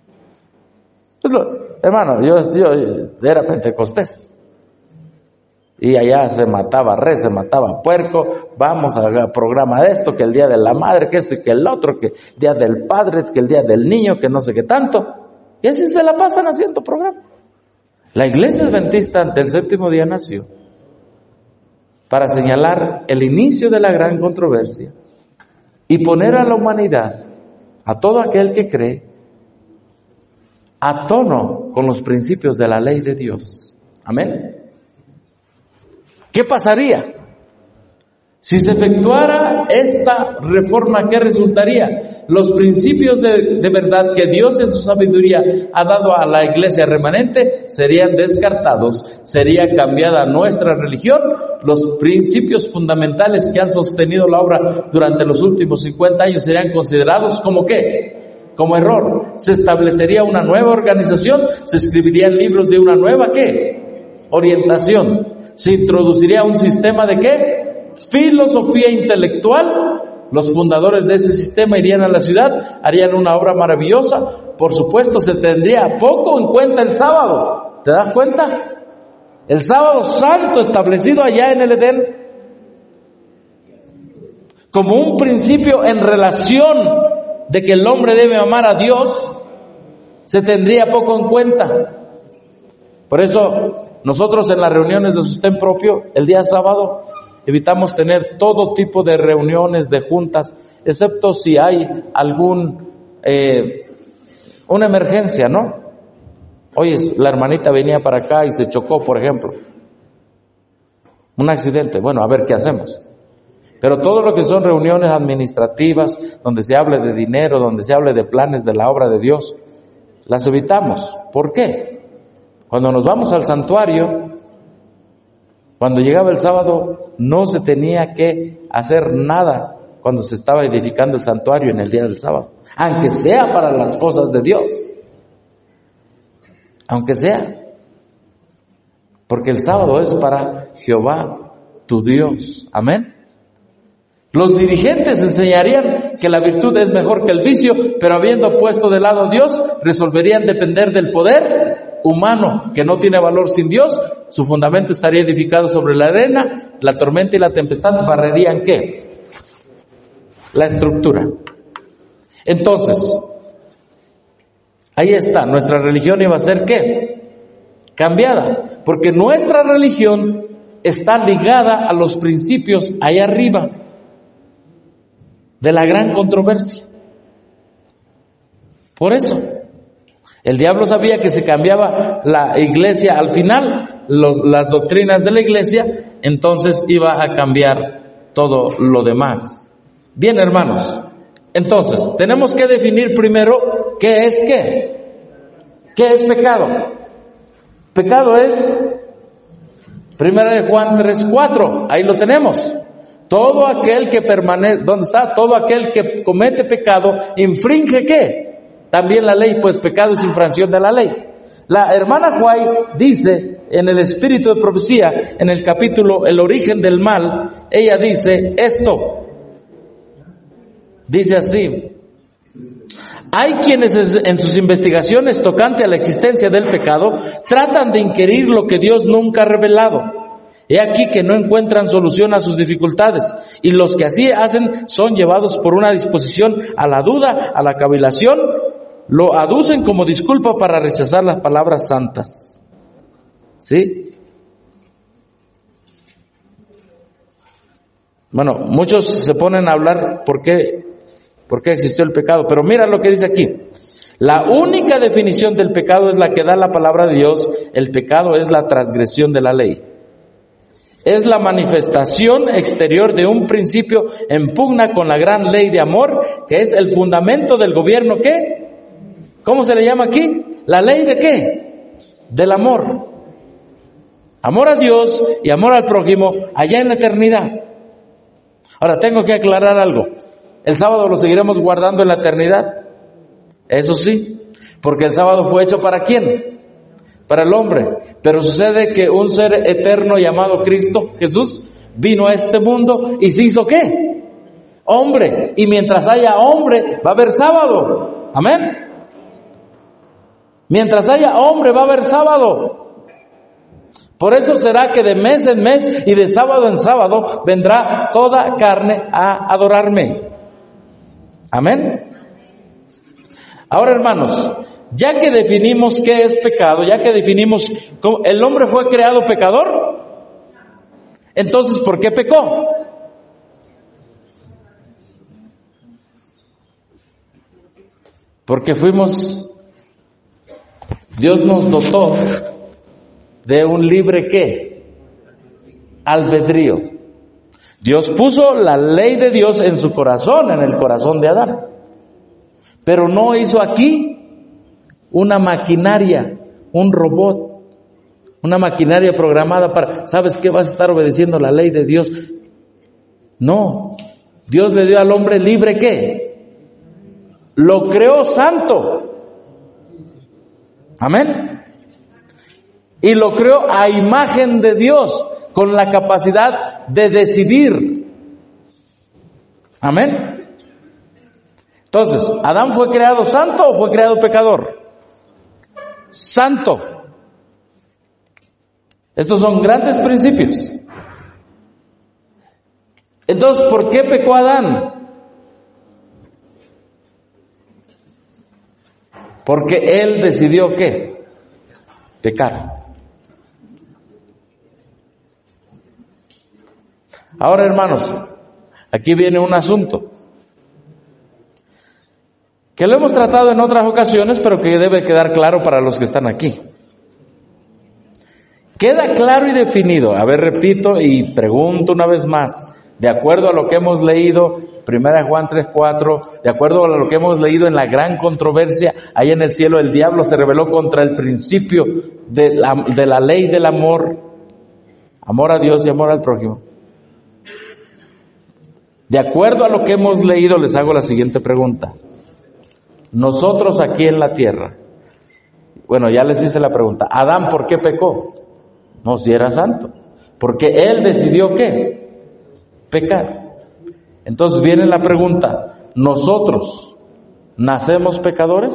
Hermano, yo era pentecostés. Y allá se mataba res, se mataba puerco, vamos al programa de esto, que el día de la madre, que esto y que el otro, que el día del padre, que el día del niño, que no sé qué tanto. Y así se la pasan haciendo programa. La iglesia adventista ante el séptimo día nació para señalar el inicio de la gran controversia y poner a la humanidad, a todo aquel que cree, a tono con los principios de la ley de Dios. Amén. ¿Qué pasaría si se efectuara esta reforma? ¿Qué resultaría? Los principios de verdad que Dios en su sabiduría ha dado a la iglesia remanente serían descartados, sería cambiada nuestra religión, los principios fundamentales que han sostenido la obra durante los últimos 50 años serían considerados como ¿qué? Como error. Se establecería una nueva organización, se escribirían libros de una nueva ¿qué? Orientación. Se introduciría un sistema de ¿qué? Filosofía intelectual. Los fundadores de ese sistema irían a la ciudad, harían una obra maravillosa. Por supuesto, se tendría poco en cuenta el sábado. ¿Te das cuenta? El sábado santo establecido allá en el Edén como un principio en relación de que el hombre debe amar a Dios, se tendría poco en cuenta. Por eso nosotros en las reuniones de sostén propio, el día sábado, evitamos tener todo tipo de reuniones, de juntas, excepto si hay una emergencia, ¿no? Oye, la hermanita venía para acá y se chocó, por ejemplo. Un accidente, bueno, a ver qué hacemos. Pero todo lo que son reuniones administrativas, donde se hable de dinero, donde se hable de planes de la obra de Dios, las evitamos. ¿Por qué? Cuando nos vamos al santuario, cuando llegaba el sábado, no se tenía que hacer nada cuando se estaba edificando el santuario en el día del sábado, aunque sea para las cosas de Dios, aunque sea, porque el sábado es para Jehová, tu Dios. Amén. Los dirigentes enseñarían que la virtud es mejor que el vicio, pero habiendo puesto de lado a Dios, resolverían depender del poder humano, que no tiene valor sin Dios. Su fundamento estaría edificado sobre la arena, la tormenta y la tempestad barrerían ¿qué? La estructura. Entonces, ahí está, nuestra religión iba a ser ¿qué? Cambiada, porque nuestra religión está ligada a los principios allá arriba de la gran controversia. Por eso el diablo sabía que si cambiaba la iglesia al final, las doctrinas de la iglesia, entonces iba a cambiar todo lo demás. Bien, hermanos, entonces tenemos que definir primero qué es qué. ¿Qué es pecado? Pecado es 1 Juan 3:4, ahí lo tenemos. Todo aquel que permanece, ¿dónde está? Todo aquel que comete pecado, infringe ¿qué? También la ley, pues pecado es infracción de la ley. La hermana White dice en el Espíritu de Profecía, en el capítulo El origen del mal, ella dice esto. Dice así: hay quienes en sus investigaciones tocante a la existencia del pecado tratan de inquirir lo que Dios nunca ha revelado. He aquí que no encuentran solución a sus dificultades, y los que así hacen son llevados por una disposición a la duda, a la cavilación, lo aducen como disculpa para rechazar las palabras santas. ¿Sí? Bueno, muchos se ponen a hablar por qué existió el pecado, pero mira lo que dice aquí. La única definición del pecado es la que da la palabra de Dios. El pecado es la transgresión de la ley. Es la manifestación exterior de un principio en pugna con la gran ley de amor, que es el fundamento del gobierno, ¿qué? ¿Cómo se le llama aquí? La ley de ¿qué? Del amor. Amor a Dios y amor al prójimo allá en la eternidad. Ahora, tengo que aclarar algo. ¿El sábado lo seguiremos guardando en la eternidad? Eso sí, porque el sábado fue hecho ¿para quién? Para el hombre. Pero sucede que un ser eterno llamado Cristo Jesús vino a este mundo y se hizo ¿qué? Hombre. Y mientras haya hombre, va a haber sábado. Amén. Mientras haya hombre, va a haber sábado. Por eso será que de mes en mes y de sábado en sábado vendrá toda carne a adorarme. Amén. Ahora, hermanos, ya que definimos qué es pecado, ya que definimos cómo el hombre fue creado pecador, entonces, ¿por qué pecó? Porque Dios nos dotó de un libre ¿qué? Albedrío. Dios puso la ley de Dios en su corazón, en el corazón de Adán. Pero no hizo aquí una maquinaria, un robot, una maquinaria programada para, ¿sabes qué? Vas a estar obedeciendo la ley de Dios. No, Dios le dio al hombre libre ¿qué? Lo creó santo. Amén. Y lo creó a imagen de Dios, con la capacidad de decidir. Amén. Entonces, ¿Adán fue creado santo o fue creado pecador? Santo. Estos son grandes principios. Entonces, ¿por qué pecó Adán? Porque él decidió ¿qué? Pecar. Ahora, hermanos, aquí viene un asunto que lo hemos tratado en otras ocasiones, pero que debe quedar claro para los que están aquí. Queda claro y definido. A ver, repito y pregunto una vez más, de acuerdo a lo que hemos leído, 1 Juan 3:4, de acuerdo a lo que hemos leído en la gran controversia, allá en el cielo el diablo se rebeló contra el principio de la ley del amor a Dios y amor al prójimo. De acuerdo a lo que hemos leído, les hago la siguiente pregunta. Nosotros aquí en la tierra, bueno, ya les hice la pregunta, Adán, ¿por qué pecó? No, si era santo, porque él decidió ¿qué? Pecar. Entonces viene la pregunta, ¿nosotros nacemos pecadores?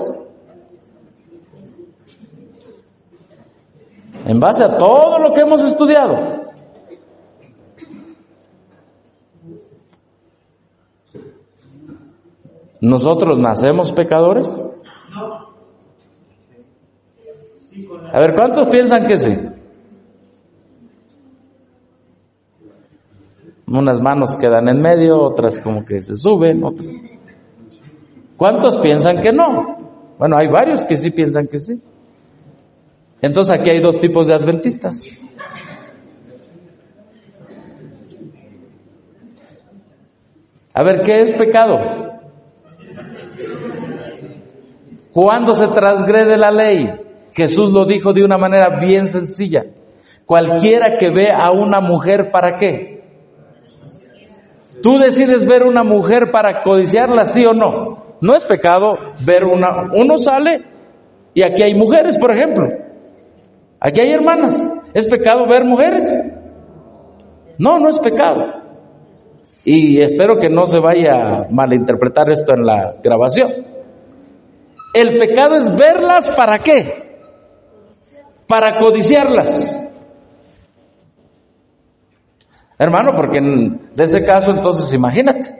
En base a todo lo que hemos estudiado. ¿Nosotros nacemos pecadores? A ver, ¿cuántos piensan que sí? Unas manos quedan en medio, otras como que se suben. ¿Cuántos piensan que no? Bueno, hay varios que sí piensan que sí. Entonces aquí hay dos tipos de adventistas. A ver, ¿qué es pecado? Cuando se transgrede la ley. Jesús lo dijo de una manera bien sencilla. Cualquiera que ve a una mujer, ¿para qué? Tú decides ver una mujer para codiciarla, ¿sí o no? No es pecado ver uno sale y aquí hay mujeres, por ejemplo. Aquí hay hermanas. ¿Es pecado ver mujeres? No, no es pecado. Y espero que no se vaya a malinterpretar esto en la grabación. El pecado es verlas, ¿para qué? Para codiciarlas. Hermano, porque de ese caso entonces imagínate.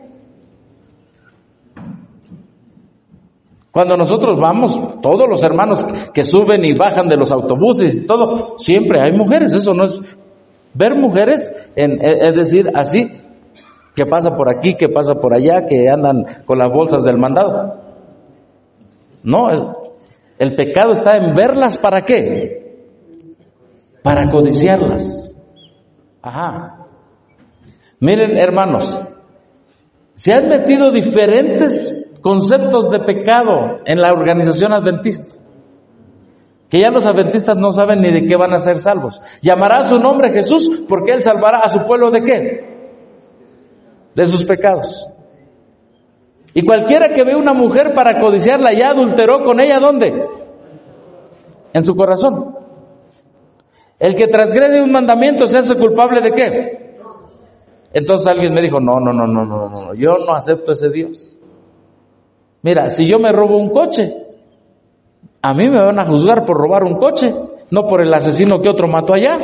Cuando nosotros vamos, todos los hermanos que suben y bajan de los autobuses y todo, siempre hay mujeres. Eso no es ver mujeres, es decir, así, que pasa por aquí, que pasa por allá, que andan con las bolsas del mandado. No, el pecado está en verlas, ¿para qué? Para codiciarlas. Ajá. Miren, hermanos, se han metido diferentes conceptos de pecado en la organización adventista, que ya los adventistas no saben ni de qué van a ser salvos. Llamará su nombre Jesús porque Él salvará a su pueblo ¿de qué? de sus pecados. Y cualquiera que ve una mujer para codiciarla, ya adulteró con ella, ¿dónde? En su corazón. El que transgrede un mandamiento se hace culpable ¿de qué? Entonces alguien me dijo, no, yo no acepto ese Dios. Mira, si yo me robo un coche, a mí me van a juzgar por robar un coche, no por el asesino que otro mató allá.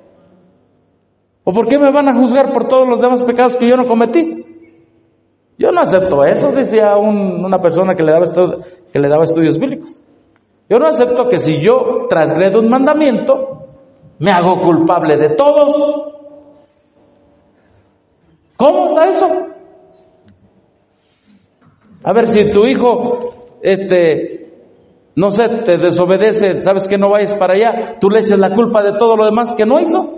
¿O por qué me van a juzgar por todos los demás pecados que yo no cometí? Yo no acepto eso, decía una persona que le daba estudios bíblicos. Yo no acepto que si yo transgredo un mandamiento, me hago culpable de todos. ¿Cómo está eso? A ver, si tu hijo, no sé, te desobedece, sabes que no vayas para allá, tú le eches la culpa de todo lo demás que no hizo.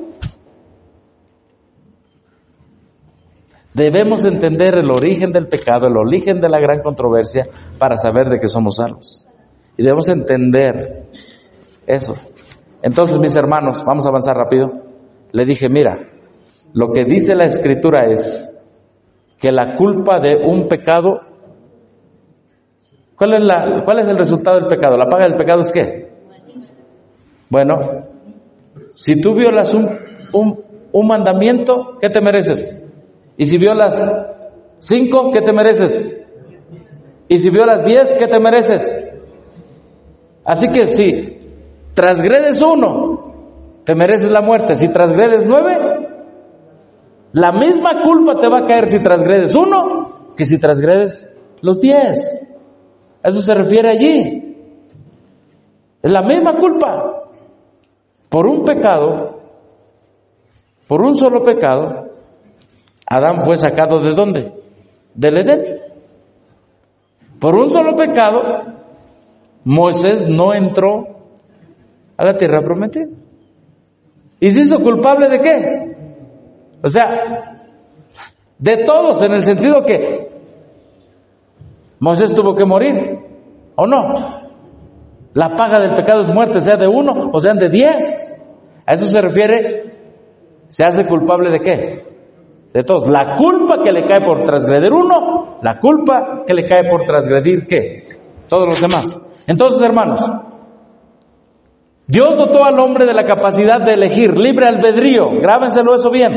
Debemos entender el origen del pecado, el origen de la gran controversia, para saber de qué somos salvos. Y debemos entender eso. Entonces, mis hermanos, vamos a avanzar rápido. Le dije, mira, lo que dice la Escritura es que la culpa de un pecado, ¿cuál es el resultado del pecado? La paga del pecado es ¿qué? Bueno, si tú violas un mandamiento, ¿qué te mereces? Y si violas 5, ¿qué te mereces? Y si violas 10, ¿qué te mereces? Así que si transgredes 1, te mereces la muerte. Si transgredes 9, la misma culpa te va a caer si transgredes 1 que si transgredes los 10. A eso se refiere allí. Es la misma culpa. Por un pecado, por un solo pecado, Adán fue sacado ¿de dónde? Del Edén. Por un solo pecado, Moisés no entró a la tierra prometida. ¿Y se hizo culpable de qué? O sea, de todos, en el sentido que Moisés tuvo que morir, ¿o no? La paga del pecado es muerte, sea de 1 o sean de 10. A eso se refiere, se hace culpable de qué? De todos. La culpa que le cae por transgredir 1, la culpa que le cae por transgredir ¿qué? Todos los demás. Entonces, hermanos, Dios dotó al hombre de la capacidad de elegir, libre albedrío. Grábenselo eso bien.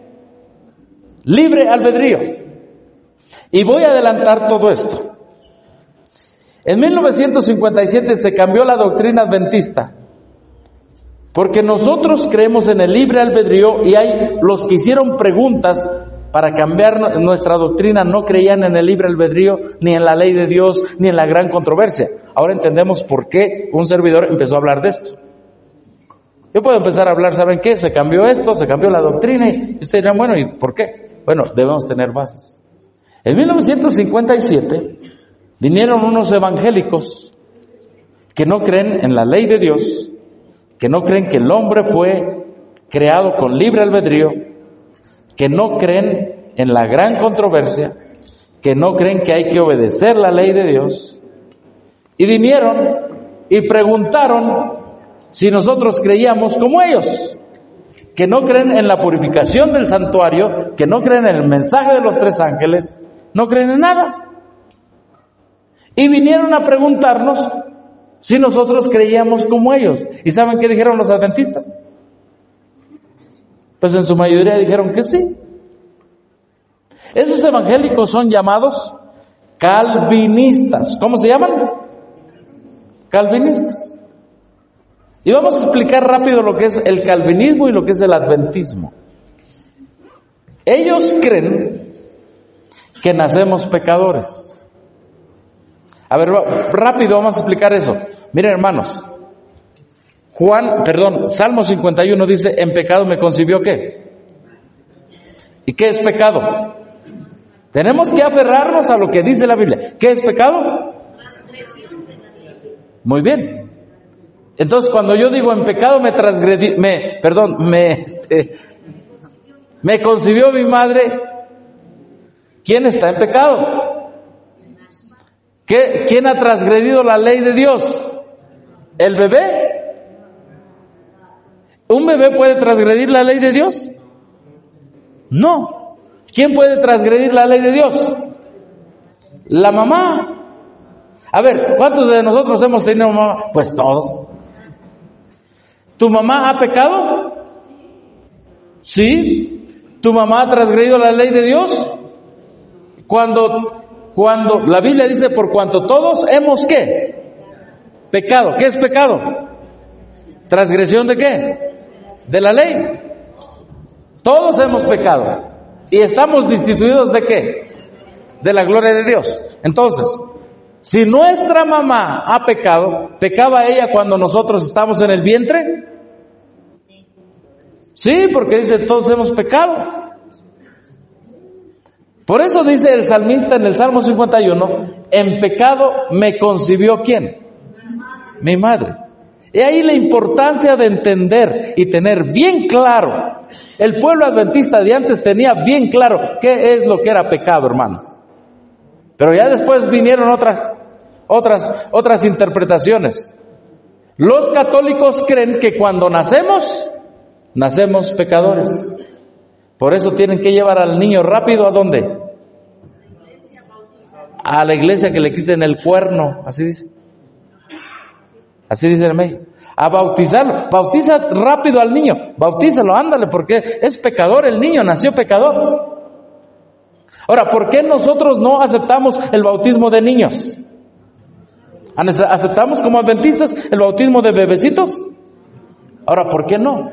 Libre albedrío. Y voy a adelantar todo esto. En 1957 se cambió la doctrina adventista, porque nosotros creemos en el libre albedrío, y hay los que hicieron preguntas para cambiar nuestra doctrina, no creían en el libre albedrío, ni en la ley de Dios, ni en la gran controversia. Ahora entendemos por qué un servidor empezó a hablar de esto. Yo puedo empezar a hablar, ¿saben qué? Se cambió esto, se cambió la doctrina, y ustedes dirán, bueno, ¿y por qué? Bueno, debemos tener bases. En 1957 vinieron unos evangélicos que no creen en la ley de Dios, que no creen que el hombre fue creado con libre albedrío, que no creen en la gran controversia, que no creen que hay que obedecer la ley de Dios, y vinieron y preguntaron si nosotros creíamos como ellos, que no creen en la purificación del santuario, que no creen en el mensaje de los 3 ángeles, no creen en nada. Y vinieron a preguntarnos si nosotros creíamos como ellos. ¿Y saben qué dijeron los adventistas? Pues en su mayoría dijeron que sí. Esos evangélicos son llamados calvinistas. ¿Cómo se llaman? Calvinistas. Y vamos a explicar rápido lo que es el calvinismo y lo que es el adventismo. Ellos creen que nacemos pecadores. A ver, rápido vamos a explicar eso. Miren, hermanos, Salmo 51 dice, en pecado me concibió ¿qué? ¿Y qué es pecado? Tenemos que aferrarnos a lo que dice la Biblia. ¿Qué es pecado? Muy bien. Entonces, cuando yo digo en pecado me concibió mi madre, ¿quién está en pecado? ¿Quién ha transgredido la ley de Dios? ¿El bebé? ¿Un bebé puede transgredir la ley de Dios? No. ¿Quién puede transgredir la ley de Dios? La mamá. A ver, ¿cuántos de nosotros hemos tenido mamá? Pues todos. ¿Tu mamá ha pecado? ¿Sí? ¿Tu mamá ha transgredido la ley de Dios? Cuando la Biblia dice, por cuanto todos hemos, ¿qué? Pecado. ¿Qué es pecado? ¿Transgresión de qué? De la ley. Todos hemos pecado. ¿Y estamos destituidos de qué? De la gloria de Dios. Entonces, si nuestra mamá ha pecado, ¿pecaba ella cuando nosotros estamos en el vientre? Sí, porque dice, todos hemos pecado. Por eso dice el salmista en el Salmo 51, en pecado me concibió ¿quién? Mi madre. Y ahí la importancia de entender y tener bien claro. El pueblo adventista de antes tenía bien claro qué es lo que era pecado, hermanos. Pero ya después vinieron otras interpretaciones. Los católicos creen que cuando nacemos pecadores. Por eso tienen que llevar al niño rápido, ¿a dónde? A la iglesia, que le quiten el cuerno, así dice. Así dice en México. A bautizarlo. Bautiza rápido al niño. Bautízalo, ándale, porque es pecador el niño, nació pecador. Ahora, ¿por qué nosotros no aceptamos el bautismo de niños? ¿Aceptamos como adventistas el bautismo de bebecitos? Ahora, ¿por qué no?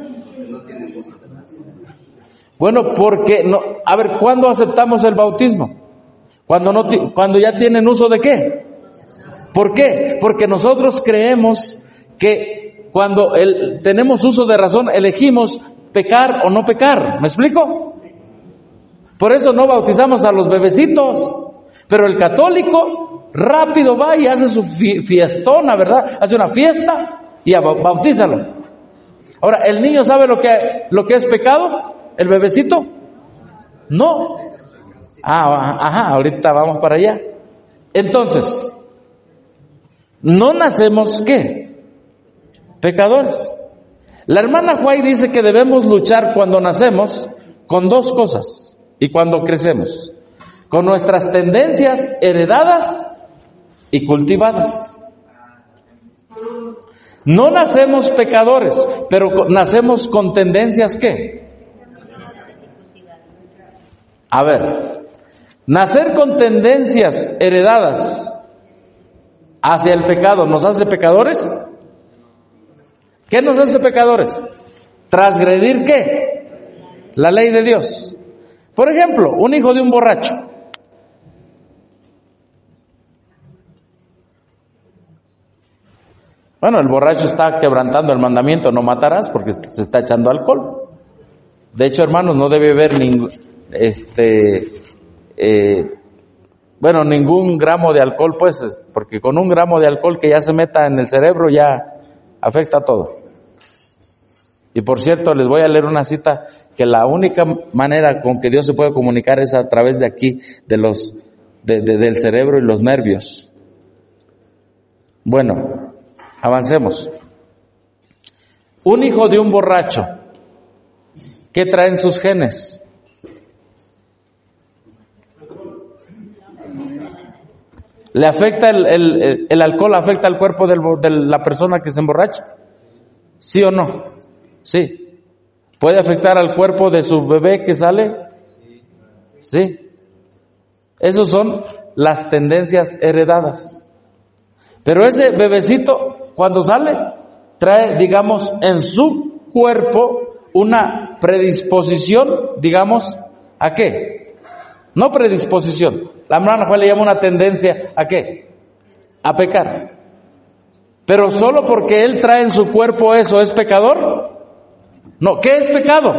Bueno, porque no. A ver, ¿cuándo aceptamos el bautismo? Cuando ya tienen uso de ¿qué? ¿Por qué? Porque nosotros creemos que cuando tenemos uso de razón, elegimos pecar o no pecar. ¿Me explico? Por eso no bautizamos a los bebecitos. Pero el católico rápido va y hace su fiestona, ¿verdad? Hace una fiesta y bautízalo. Ahora, ¿el niño sabe lo que es pecado? ¿El bebecito? No. Ahorita vamos para allá. Entonces, no nacemos, ¿qué? Pecadores. La hermana White dice que debemos luchar cuando nacemos con dos cosas y cuando crecemos: con nuestras tendencias heredadas y cultivadas. No nacemos pecadores, pero nacemos con tendencias ¿qué? A ver, nacer con tendencias heredadas hacia el pecado, ¿nos hace pecadores? ¿Qué nos hace pecadores? ¿Transgredir qué? La ley de Dios. Por ejemplo, un hijo de un borracho. Bueno, el borracho está quebrantando el mandamiento, no matarás, porque se está echando alcohol. De hecho, hermanos, no debe haber ningún gramo de alcohol, pues, porque con un gramo de alcohol que ya se meta en el cerebro ya afecta todo. Y por cierto, les voy a leer una cita que la única manera con que Dios se puede comunicar es a través de aquí, del cerebro y los nervios. Bueno, avancemos. Un hijo de un borracho, ¿qué traen sus genes? ¿Le afecta el alcohol, afecta al cuerpo de la persona que se emborracha? ¿Sí o no? Sí. ¿Puede afectar al cuerpo de su bebé que sale? Sí. Esas son las tendencias heredadas. Pero ese bebecito, cuando sale, trae, digamos, en su cuerpo una predisposición, digamos, ¿a qué? No predisposición. La hermana Juan le llama una tendencia, ¿a qué? A pecar. Pero solo porque él trae en su cuerpo eso, ¿es pecador? No. ¿Qué es pecado?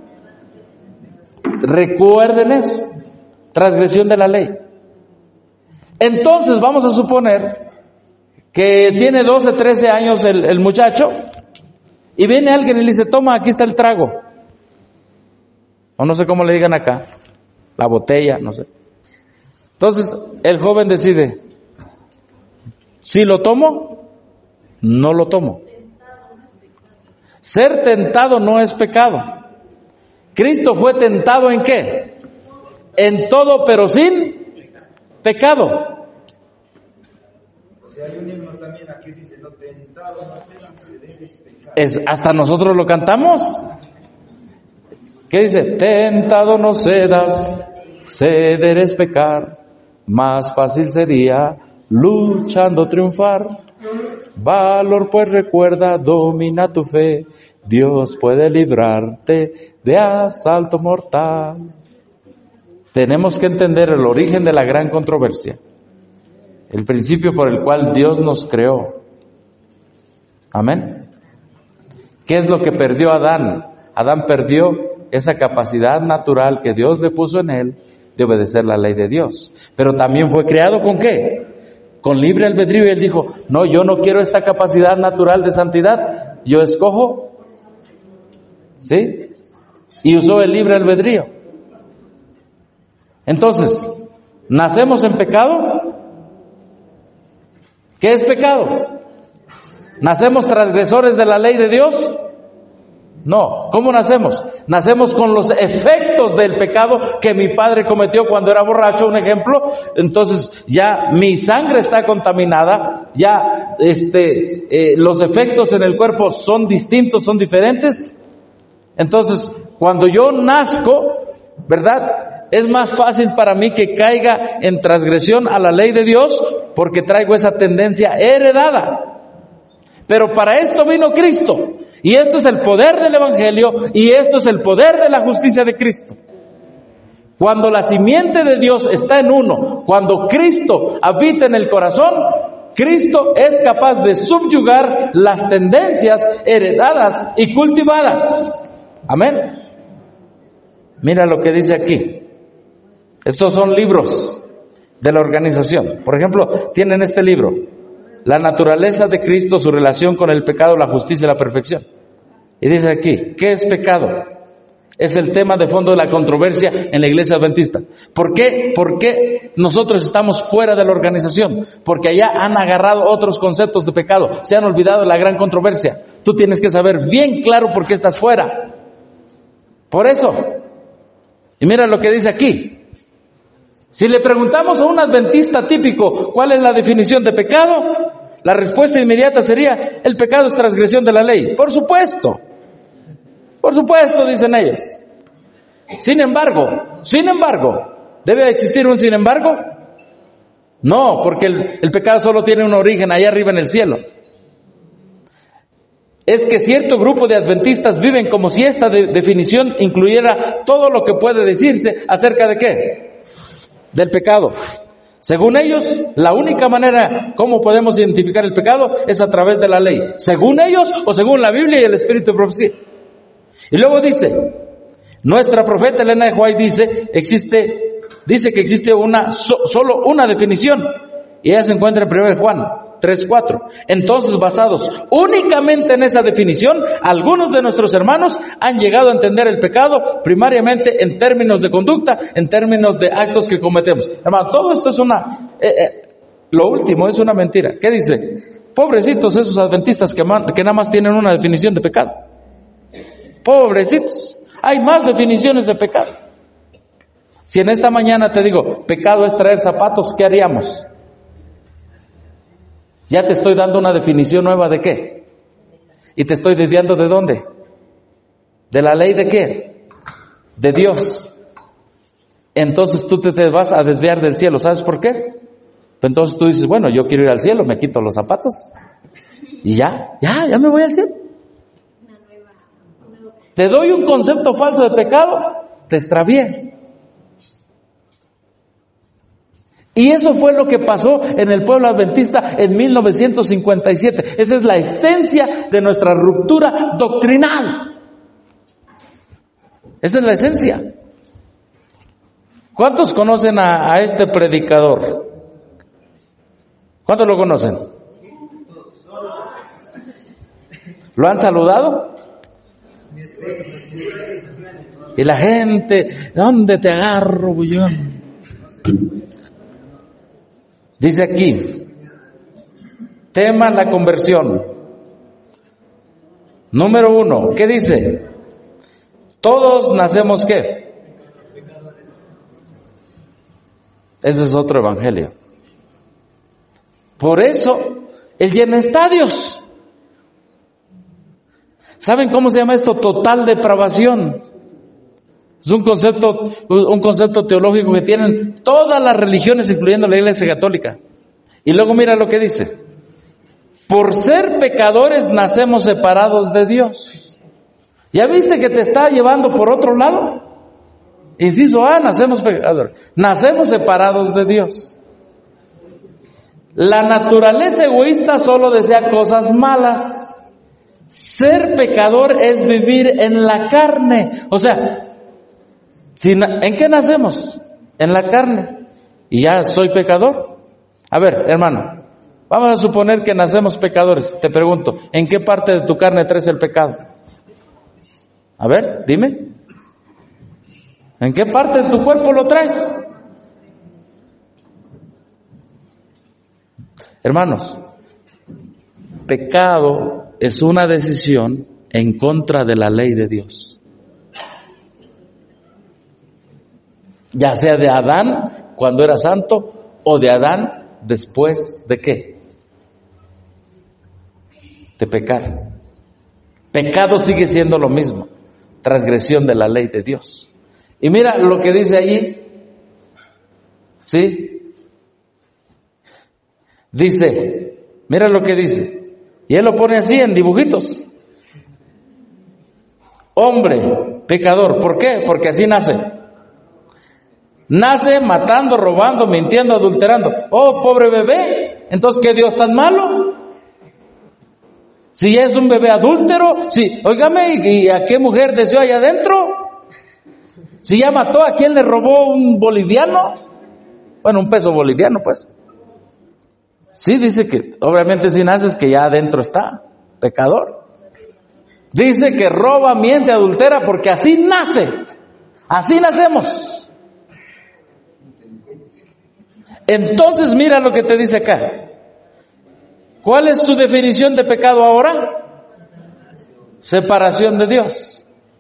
Recuerden eso. Transgresión de la ley. Entonces vamos a suponer que tiene 12, 13 años el muchacho y viene alguien y le dice, toma, aquí está el trago. O no sé cómo le digan acá. La botella, no sé. Entonces el joven decide, ¿sí lo tomo? No lo tomo. Ser tentado no es pecado. ¿Cristo fue tentado en qué? en todo pero sin pecado. O sea, hay un himno también aquí dice, no tentado no seas, debes pecar. Hasta nosotros lo cantamos. ¿Qué dice? Tentado no cedas, cederes pecar, más fácil sería luchando triunfar. Valor pues recuerda, domina tu fe, Dios puede librarte de asalto mortal. Tenemos que entender el origen de la gran controversia, el principio por el cual Dios nos creó. Amén. ¿Qué es lo que perdió Adán? Adán perdió esa capacidad natural que Dios le puso en él de obedecer la ley de Dios. Pero también fue creado ¿con qué? Con libre albedrío. Y él dijo, no, yo no quiero esta capacidad natural de santidad, yo escojo, ¿sí? Y usó el libre albedrío. Entonces, ¿nacemos en pecado? ¿Qué es pecado? ¿Nacemos transgresores de la ley de Dios? No. ¿Cómo nacemos? Nacemos con los efectos del pecado que mi padre cometió cuando era borracho, un ejemplo. Entonces ya mi sangre está contaminada, ya los efectos en el cuerpo son distintos, son diferentes. Entonces, cuando yo nazco, ¿verdad? Es más fácil para mí que caiga en transgresión a la ley de Dios porque traigo esa tendencia heredada. Pero para esto vino Cristo. Y esto es el poder del Evangelio y esto es el poder de la justicia de Cristo. Cuando la simiente de Dios está en uno, cuando Cristo habita en el corazón, Cristo es capaz de subyugar las tendencias heredadas y cultivadas. Amén. Mira lo que dice aquí. Estos son libros de la organización. Por ejemplo, tienen este libro. La naturaleza de Cristo, su relación con el pecado, la justicia y la perfección. Y dice aquí, ¿qué es pecado? Es el tema de fondo de la controversia en la iglesia adventista. ¿Por qué? ¿Por qué nosotros estamos fuera de la organización? Porque allá han agarrado otros conceptos de pecado. Se han olvidado de la gran controversia. Tú tienes que saber bien claro por qué estás fuera. Por eso. Y mira lo que dice aquí. Si le preguntamos a un adventista típico cuál es la definición de pecado, la respuesta inmediata sería, el pecado es transgresión de la ley. Por supuesto, dicen ellos. Sin embargo, ¿debe existir un sin embargo? No, porque el pecado solo tiene un origen allá arriba en el cielo. Es que cierto grupo de adventistas viven como si esta definición incluyera todo lo que puede decirse acerca de ¿qué? Del pecado. Según ellos, la única manera como podemos identificar el pecado es a través de la ley. Según ellos o según la Biblia y el Espíritu de profecía. Y luego dice, nuestra profeta Elena de White dice que existe solo una definición. Y ella se encuentra en 1 Juan 3:4. Entonces, basados únicamente en esa definición, algunos de nuestros hermanos han llegado a entender el pecado primariamente en términos de conducta, en términos de actos que cometemos. Hermano, todo esto es lo último es una mentira. ¿Qué dice? Pobrecitos esos adventistas que nada más tienen una definición de pecado. Pobrecitos. Hay más definiciones de pecado. Si en esta mañana te digo, pecado es traer zapatos, ¿qué haríamos? Ya te estoy dando una definición nueva de qué. Y te estoy desviando ¿de dónde? ¿De la ley de qué? De Dios. Entonces tú te vas a desviar del cielo. ¿Sabes por qué? Pues entonces tú dices, bueno, yo quiero ir al cielo, me quito los zapatos. Y ya me voy al cielo. Te doy un concepto falso de pecado, te extravié. Y eso fue lo que pasó en el pueblo adventista en 1957. Esa es la esencia de nuestra ruptura doctrinal. Esa es la esencia. ¿Cuántos conocen a este predicador? ¿Cuántos lo conocen? ¿Lo han saludado? Y la gente, ¿dónde te agarro, bullón? Dice aquí, tema la conversión. Número 1, ¿qué dice? Todos nacemos ¿qué? Ese es otro evangelio. Por eso, Él llena estadios. ¿Saben cómo se llama esto? Total depravación. Es un concepto teológico que tienen todas las religiones, incluyendo la Iglesia Católica. Y luego mira lo que dice. Por ser pecadores nacemos separados de Dios. ¿Ya viste que te está llevando por otro lado? Inciso A, nacemos pecadores. Nacemos separados de Dios. La naturaleza egoísta solo desea cosas malas. Ser pecador es vivir en la carne. O sea, ¿en qué nacemos? En la carne. ¿Y ya soy pecador? A ver, hermano, vamos a suponer que nacemos pecadores. Te pregunto, ¿en qué parte de tu carne traes el pecado? A ver, dime. ¿En qué parte de tu cuerpo lo traes? Hermanos, pecado es una decisión en contra de la ley de Dios. Ya sea de Adán cuando era santo o de Adán después de ¿qué? De pecar. Pecado sigue siendo lo mismo, transgresión de la ley de Dios. Y mira lo que dice allí, ¿sí? Dice, mira lo que dice, y él lo pone así en dibujitos. Hombre, pecador, ¿por qué? Porque así nace. Nace matando, robando, mintiendo, adulterando. Oh, pobre bebé, entonces ¿qué Dios tan malo? Si es un bebé adúltero, si, óigame, ¿y a qué mujer deseó allá adentro? Si ya mató, ¿a quién le robó un boliviano? Bueno, un peso boliviano, pues. Sí, dice que obviamente si naces que ya adentro está, pecador. Dice que roba, miente, adultera, porque así nace. Así nacemos. Entonces mira lo que te dice acá. ¿Cuál es tu definición de pecado ahora? Separación de Dios.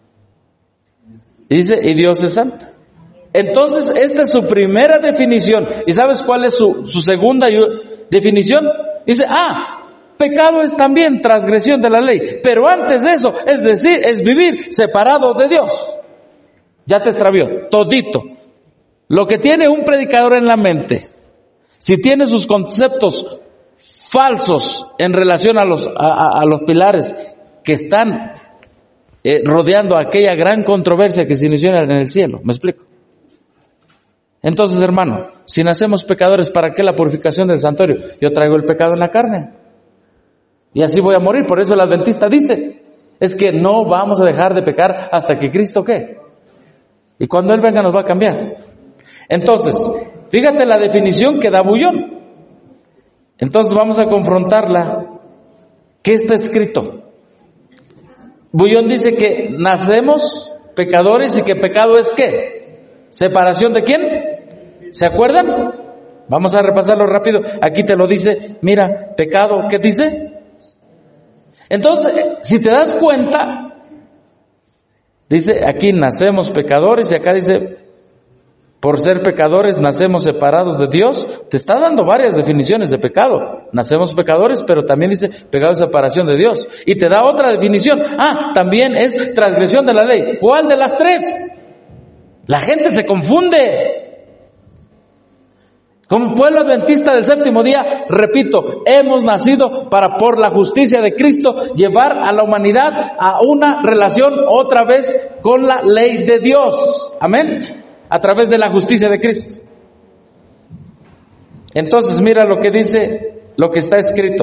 Dice, y Dios es santo. Entonces, esta es su primera definición. ¿Y sabes cuál es su segunda definición? Dice, pecado es también transgresión de la ley. Pero antes de eso, es decir, es vivir separado de Dios. Ya te extravió, todito. Lo que tiene un predicador en la mente, si tiene sus conceptos falsos en relación a los pilares que están rodeando aquella gran controversia que se inició en el cielo. ¿Me explico? Entonces, hermano, si nacemos pecadores, ¿para qué la purificación del santuario? Yo traigo el pecado en la carne y así voy a morir. Por eso el adventista dice, es que no vamos a dejar de pecar hasta que Cristo ¿qué? Y cuando Él venga nos va a cambiar. Entonces, fíjate la definición que da Bullón. Entonces vamos a confrontarla. ¿Qué está escrito? Bullón dice que nacemos pecadores y que pecado es ¿qué? ¿Separación de quién? ¿Se acuerdan? Vamos a repasarlo rápido. Aquí te lo dice, mira, pecado, ¿qué dice? Entonces, si te das cuenta, dice aquí nacemos pecadores y acá dice por ser pecadores nacemos separados de Dios. Te está dando varias definiciones de pecado. Nacemos pecadores, pero también dice pecado es separación de Dios. Y te da otra definición. También es transgresión de la ley. ¿Cuál de las tres? La gente se confunde. Como pueblo adventista del séptimo día, repito, hemos nacido para por la justicia de Cristo llevar a la humanidad a una relación otra vez con la ley de Dios. Amén. A través de la justicia de Cristo. Entonces mira lo que dice, lo que está escrito.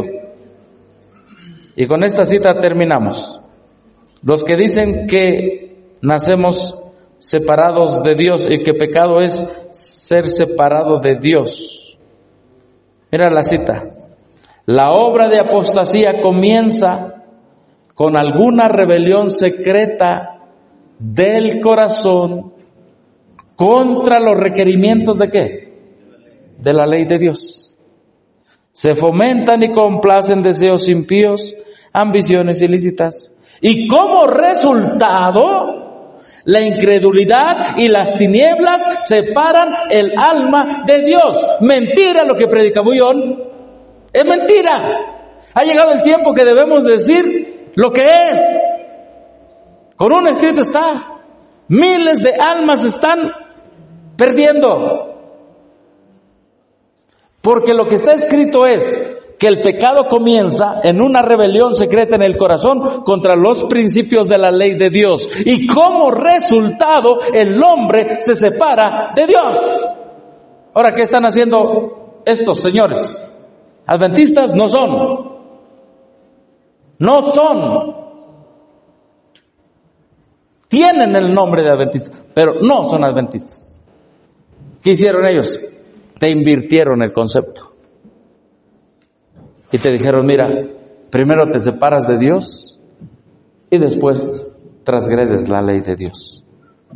Y con esta cita terminamos. Los que dicen que nacemos separados de Dios y que pecado es ser separado de Dios. Mira la cita. La obra de apostasía comienza con alguna rebelión secreta del corazón contra los requerimientos ¿de qué? De la ley de Dios. Se fomentan y complacen deseos impíos, ambiciones ilícitas. Y como resultado, La incredulidad y las tinieblas separan el alma de Dios. Mentira lo que predica Bullón. Es mentira. Ha llegado el tiempo que debemos decir lo que es. Con un escrito está. Miles de almas están perdiendo. Porque lo que está escrito es que el pecado comienza en una rebelión secreta en el corazón contra los principios de la ley de Dios. Y como resultado, el hombre se separa de Dios. Ahora, ¿qué están haciendo estos señores? Adventistas no son. No son. Tienen el nombre de adventistas, pero no son adventistas. ¿Qué hicieron ellos? Te invirtieron el concepto. Y te dijeron, mira, primero te separas de Dios y después transgredes la ley de Dios.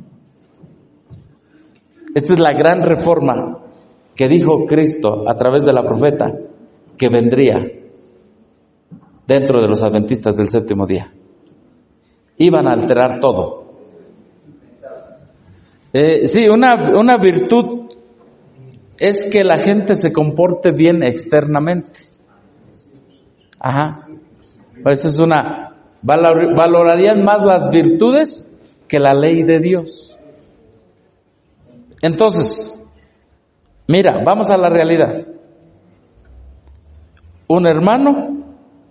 Esta es la gran reforma que dijo Cristo a través de la profeta que vendría dentro de los adventistas del séptimo día. Iban a alterar todo. Sí, una virtud es que la gente se comporte bien externamente. Ajá. Pues es valorarían más las virtudes que la ley de Dios. Entonces, mira, vamos a la realidad. Un hermano,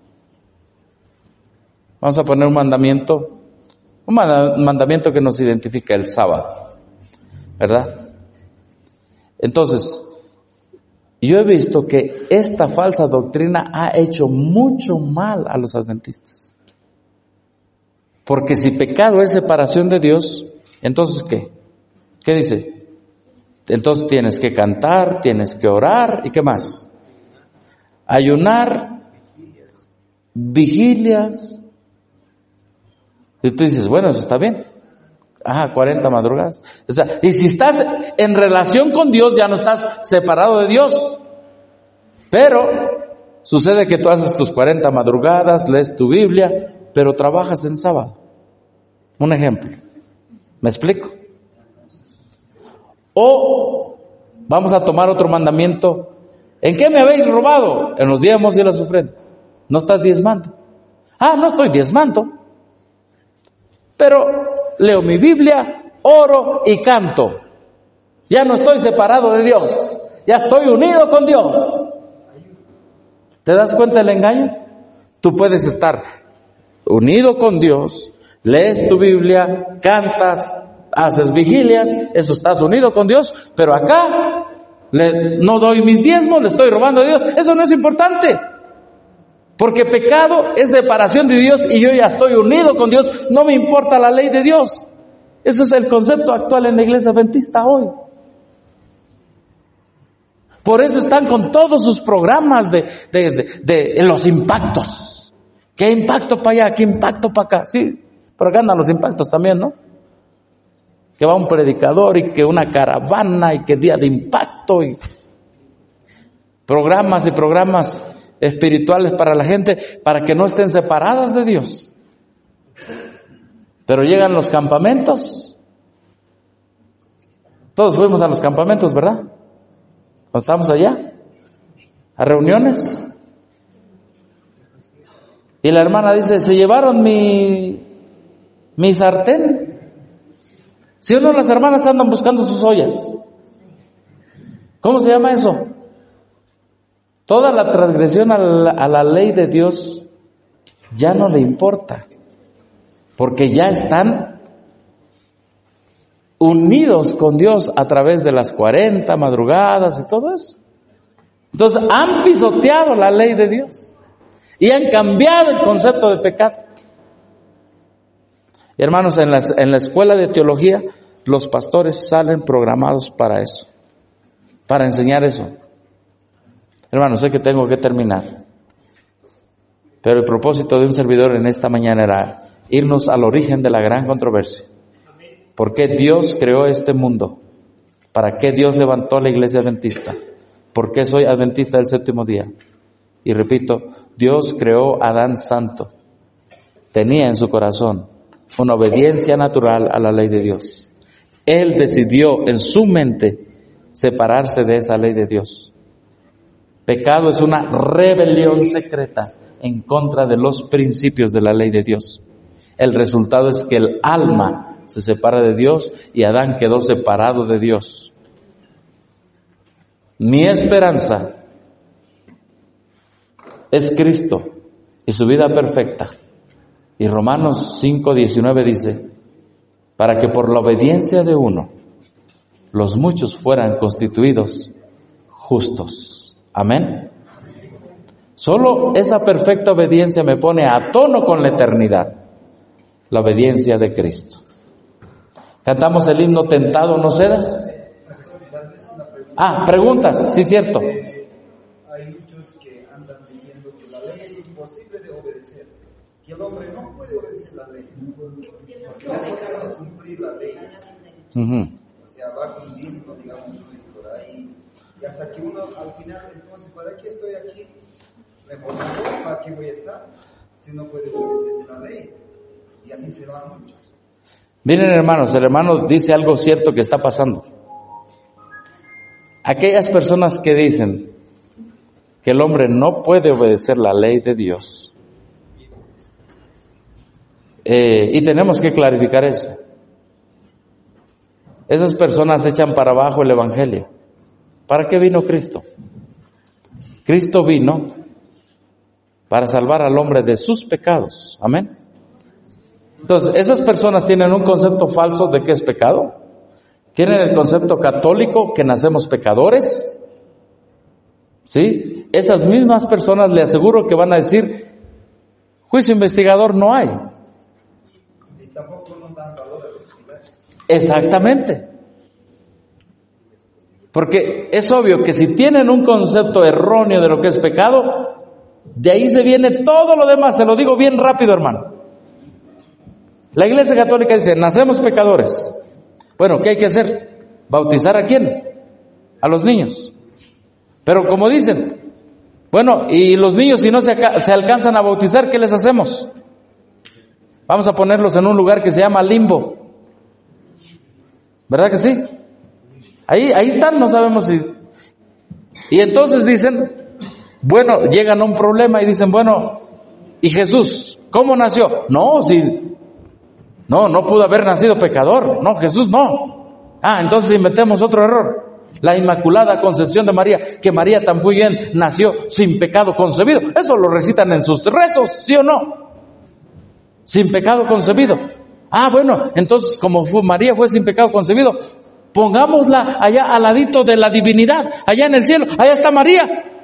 vamos a poner un mandamiento que nos identifica el sábado, ¿verdad? Entonces, yo he visto que esta falsa doctrina ha hecho mucho mal a los adventistas. Porque si pecado es separación de Dios, entonces ¿qué? ¿Qué dice? Entonces tienes que cantar, tienes que orar, ¿y qué más? Ayunar, vigilias. Y tú dices, bueno, eso está bien. 40 madrugadas. O sea, y si estás en relación con Dios, ya no estás separado de Dios. Pero sucede que tú haces tus 40 madrugadas, lees tu Biblia, pero trabajas en sábado. Un ejemplo. ¿Me explico? O vamos a tomar otro mandamiento. ¿En qué me habéis robado? En los diezmos y las ofrendas. No estás diezmando. No estoy diezmando. Pero leo mi Biblia, oro y canto. Ya no estoy separado de Dios. Ya estoy unido con Dios. ¿Te das cuenta del engaño? Tú puedes estar unido con Dios, lees tu Biblia, cantas, haces vigilias, eso estás unido con Dios, pero acá no doy mis diezmos, le estoy robando a Dios. Eso no es importante. Porque pecado es separación de Dios y yo ya estoy unido con Dios. No me importa la ley de Dios. Ese es el concepto actual en la iglesia adventista hoy. Por eso están con todos sus programas de los impactos. ¿Qué impacto para allá? ¿Qué impacto para acá? Sí, por acá andan los impactos también, ¿no? Que va un predicador y que una caravana y que día de impacto y programas y programas espirituales para la gente, para que no estén separadas de Dios. Pero llegan los campamentos. Todos fuimos a los campamentos, ¿verdad? Cuando estábamos allá, a reuniones. Y la hermana dice, se llevaron mi sartén. Si o no, las hermanas andan buscando sus ollas. ¿Cómo se llama eso? Toda la transgresión a la ley de Dios ya no le importa, porque ya están unidos con Dios a través de las 40 madrugadas y todo eso. Entonces han pisoteado la ley de Dios y han cambiado el concepto de pecado. Y hermanos, en la escuela de teología, los pastores salen programados para eso, para enseñar eso. Hermanos, sé que tengo que terminar, pero el propósito de un servidor en esta mañana era irnos al origen de la gran controversia. ¿Por qué Dios creó este mundo? ¿Para qué Dios levantó la iglesia adventista? ¿Por qué soy adventista del séptimo día? Y repito, Dios creó a Adán santo. Tenía en su corazón una obediencia natural a la ley de Dios. Él decidió en su mente separarse de esa ley de Dios. Pecado es una rebelión secreta en contra de los principios de la ley de Dios. El resultado es que el alma se separa de Dios y Adán quedó separado de Dios. Mi esperanza es Cristo y su vida perfecta. Y Romanos 5:19 dice, para que por la obediencia de uno, los muchos fueran constituidos justos. Amén. Solo esa perfecta obediencia me pone a tono con la eternidad. La obediencia de Cristo. Cantamos el himno Tentado no cedas. Preguntas, sí, cierto. Hay muchos que andan diciendo que la ley es imposible de obedecer, que el hombre no puede obedecer la ley, porque no podemos cumplir la ley. O sea, va cumpliendo, digamos, por ahí, y hasta que uno al final, entonces, ¿para qué estoy aquí? Mejor no, ¿para qué voy a estar? Si no puede obedecer la ley, y así se van muchos. Miren, hermanos, el hermano dice algo cierto que está pasando. Aquellas personas que dicen que el hombre no puede obedecer la ley de Dios, y tenemos que clarificar eso. Esas personas echan para abajo el Evangelio. ¿Para qué vino Cristo? Cristo vino para salvar al hombre de sus pecados. Amén. Entonces, esas personas tienen un concepto falso de qué es pecado. Tienen el concepto católico que nacemos pecadores. ¿Sí? Esas mismas personas le aseguro que van a decir, juicio investigador no hay. Y tampoco nos dan valor a los pilares. Exactamente. Porque es obvio que si tienen un concepto erróneo de lo que es pecado, de ahí se viene todo lo demás. Se lo digo bien rápido, hermano. La Iglesia Católica dice, nacemos pecadores. Bueno, ¿qué hay que hacer? ¿Bautizar a quién? A los niños. Pero como dicen, bueno, y los niños si no se alcanzan a bautizar, ¿qué les hacemos? Vamos a ponerlos en un lugar que se llama limbo. ¿Verdad que sí? Ahí están, no sabemos si... Y entonces dicen, bueno, llegan a un problema y dicen, bueno, ¿y Jesús cómo nació? No pudo haber nacido pecador. No, Jesús no. Entonces inventemos otro error. La Inmaculada Concepción de María, que María tan muy bien nació sin pecado concebido. Eso lo recitan en sus rezos, ¿sí o no? Sin pecado concebido. Bueno, entonces como María fue sin pecado concebido, pongámosla allá al ladito de la divinidad, allá en el cielo. Allá está María.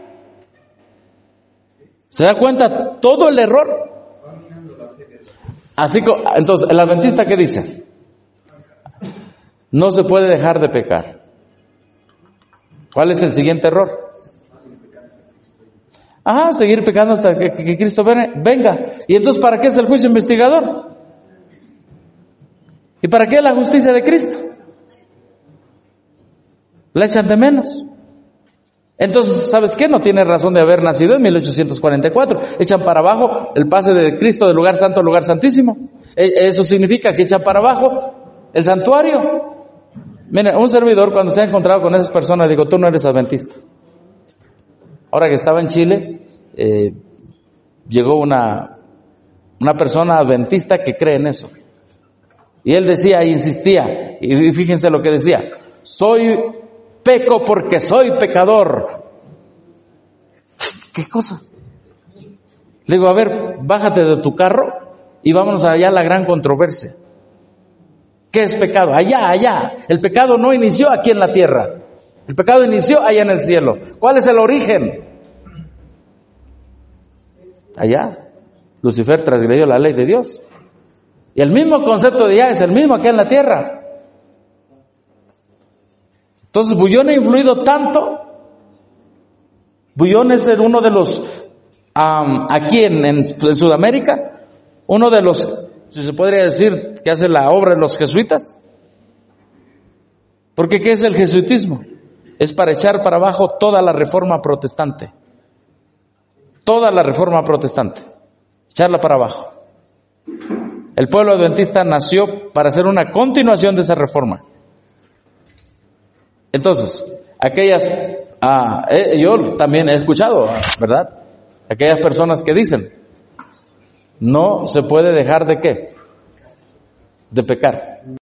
¿Se da cuenta todo el error? Así que, entonces, el adventista, ¿qué dice? No se puede dejar de pecar. ¿Cuál es el siguiente error? Seguir pecando hasta que Cristo venga. ¿Y entonces para qué es el juicio investigador? ¿Y para qué la justicia de Cristo? La echan de menos. Entonces, ¿sabes qué? No tiene razón de haber nacido en 1844. Echan para abajo el pase de Cristo del lugar santo al lugar santísimo. Eso significa que echan para abajo el santuario. Mira, un servidor cuando se ha encontrado con esas personas, digo, tú no eres adventista. Ahora que estaba en Chile, llegó una persona adventista que cree en eso. Y él decía, insistía, y fíjense lo que decía, peco porque soy pecador. ¿Qué cosa? Le digo, a ver, bájate de tu carro y vámonos allá a la gran controversia. ¿Qué es pecado? Allá. El pecado no inició aquí en la tierra. El pecado inició allá en el cielo. ¿Cuál es el origen? Allá. Lucifer transgredió la ley de Dios. Y el mismo concepto de allá es el mismo aquí en la tierra. Entonces, Bullón ha influido tanto. Bullón es uno de los, aquí en Sudamérica, uno de los, si se podría decir, que hace la obra de los jesuitas. Porque ¿qué es el jesuitismo? Es para echar para abajo toda la reforma protestante. Toda la reforma protestante. Echarla para abajo. El pueblo adventista nació para hacer una continuación de esa reforma. Entonces, yo también he escuchado, ¿verdad? Aquellas personas que dicen, no se puede dejar de ¿qué? De pecar.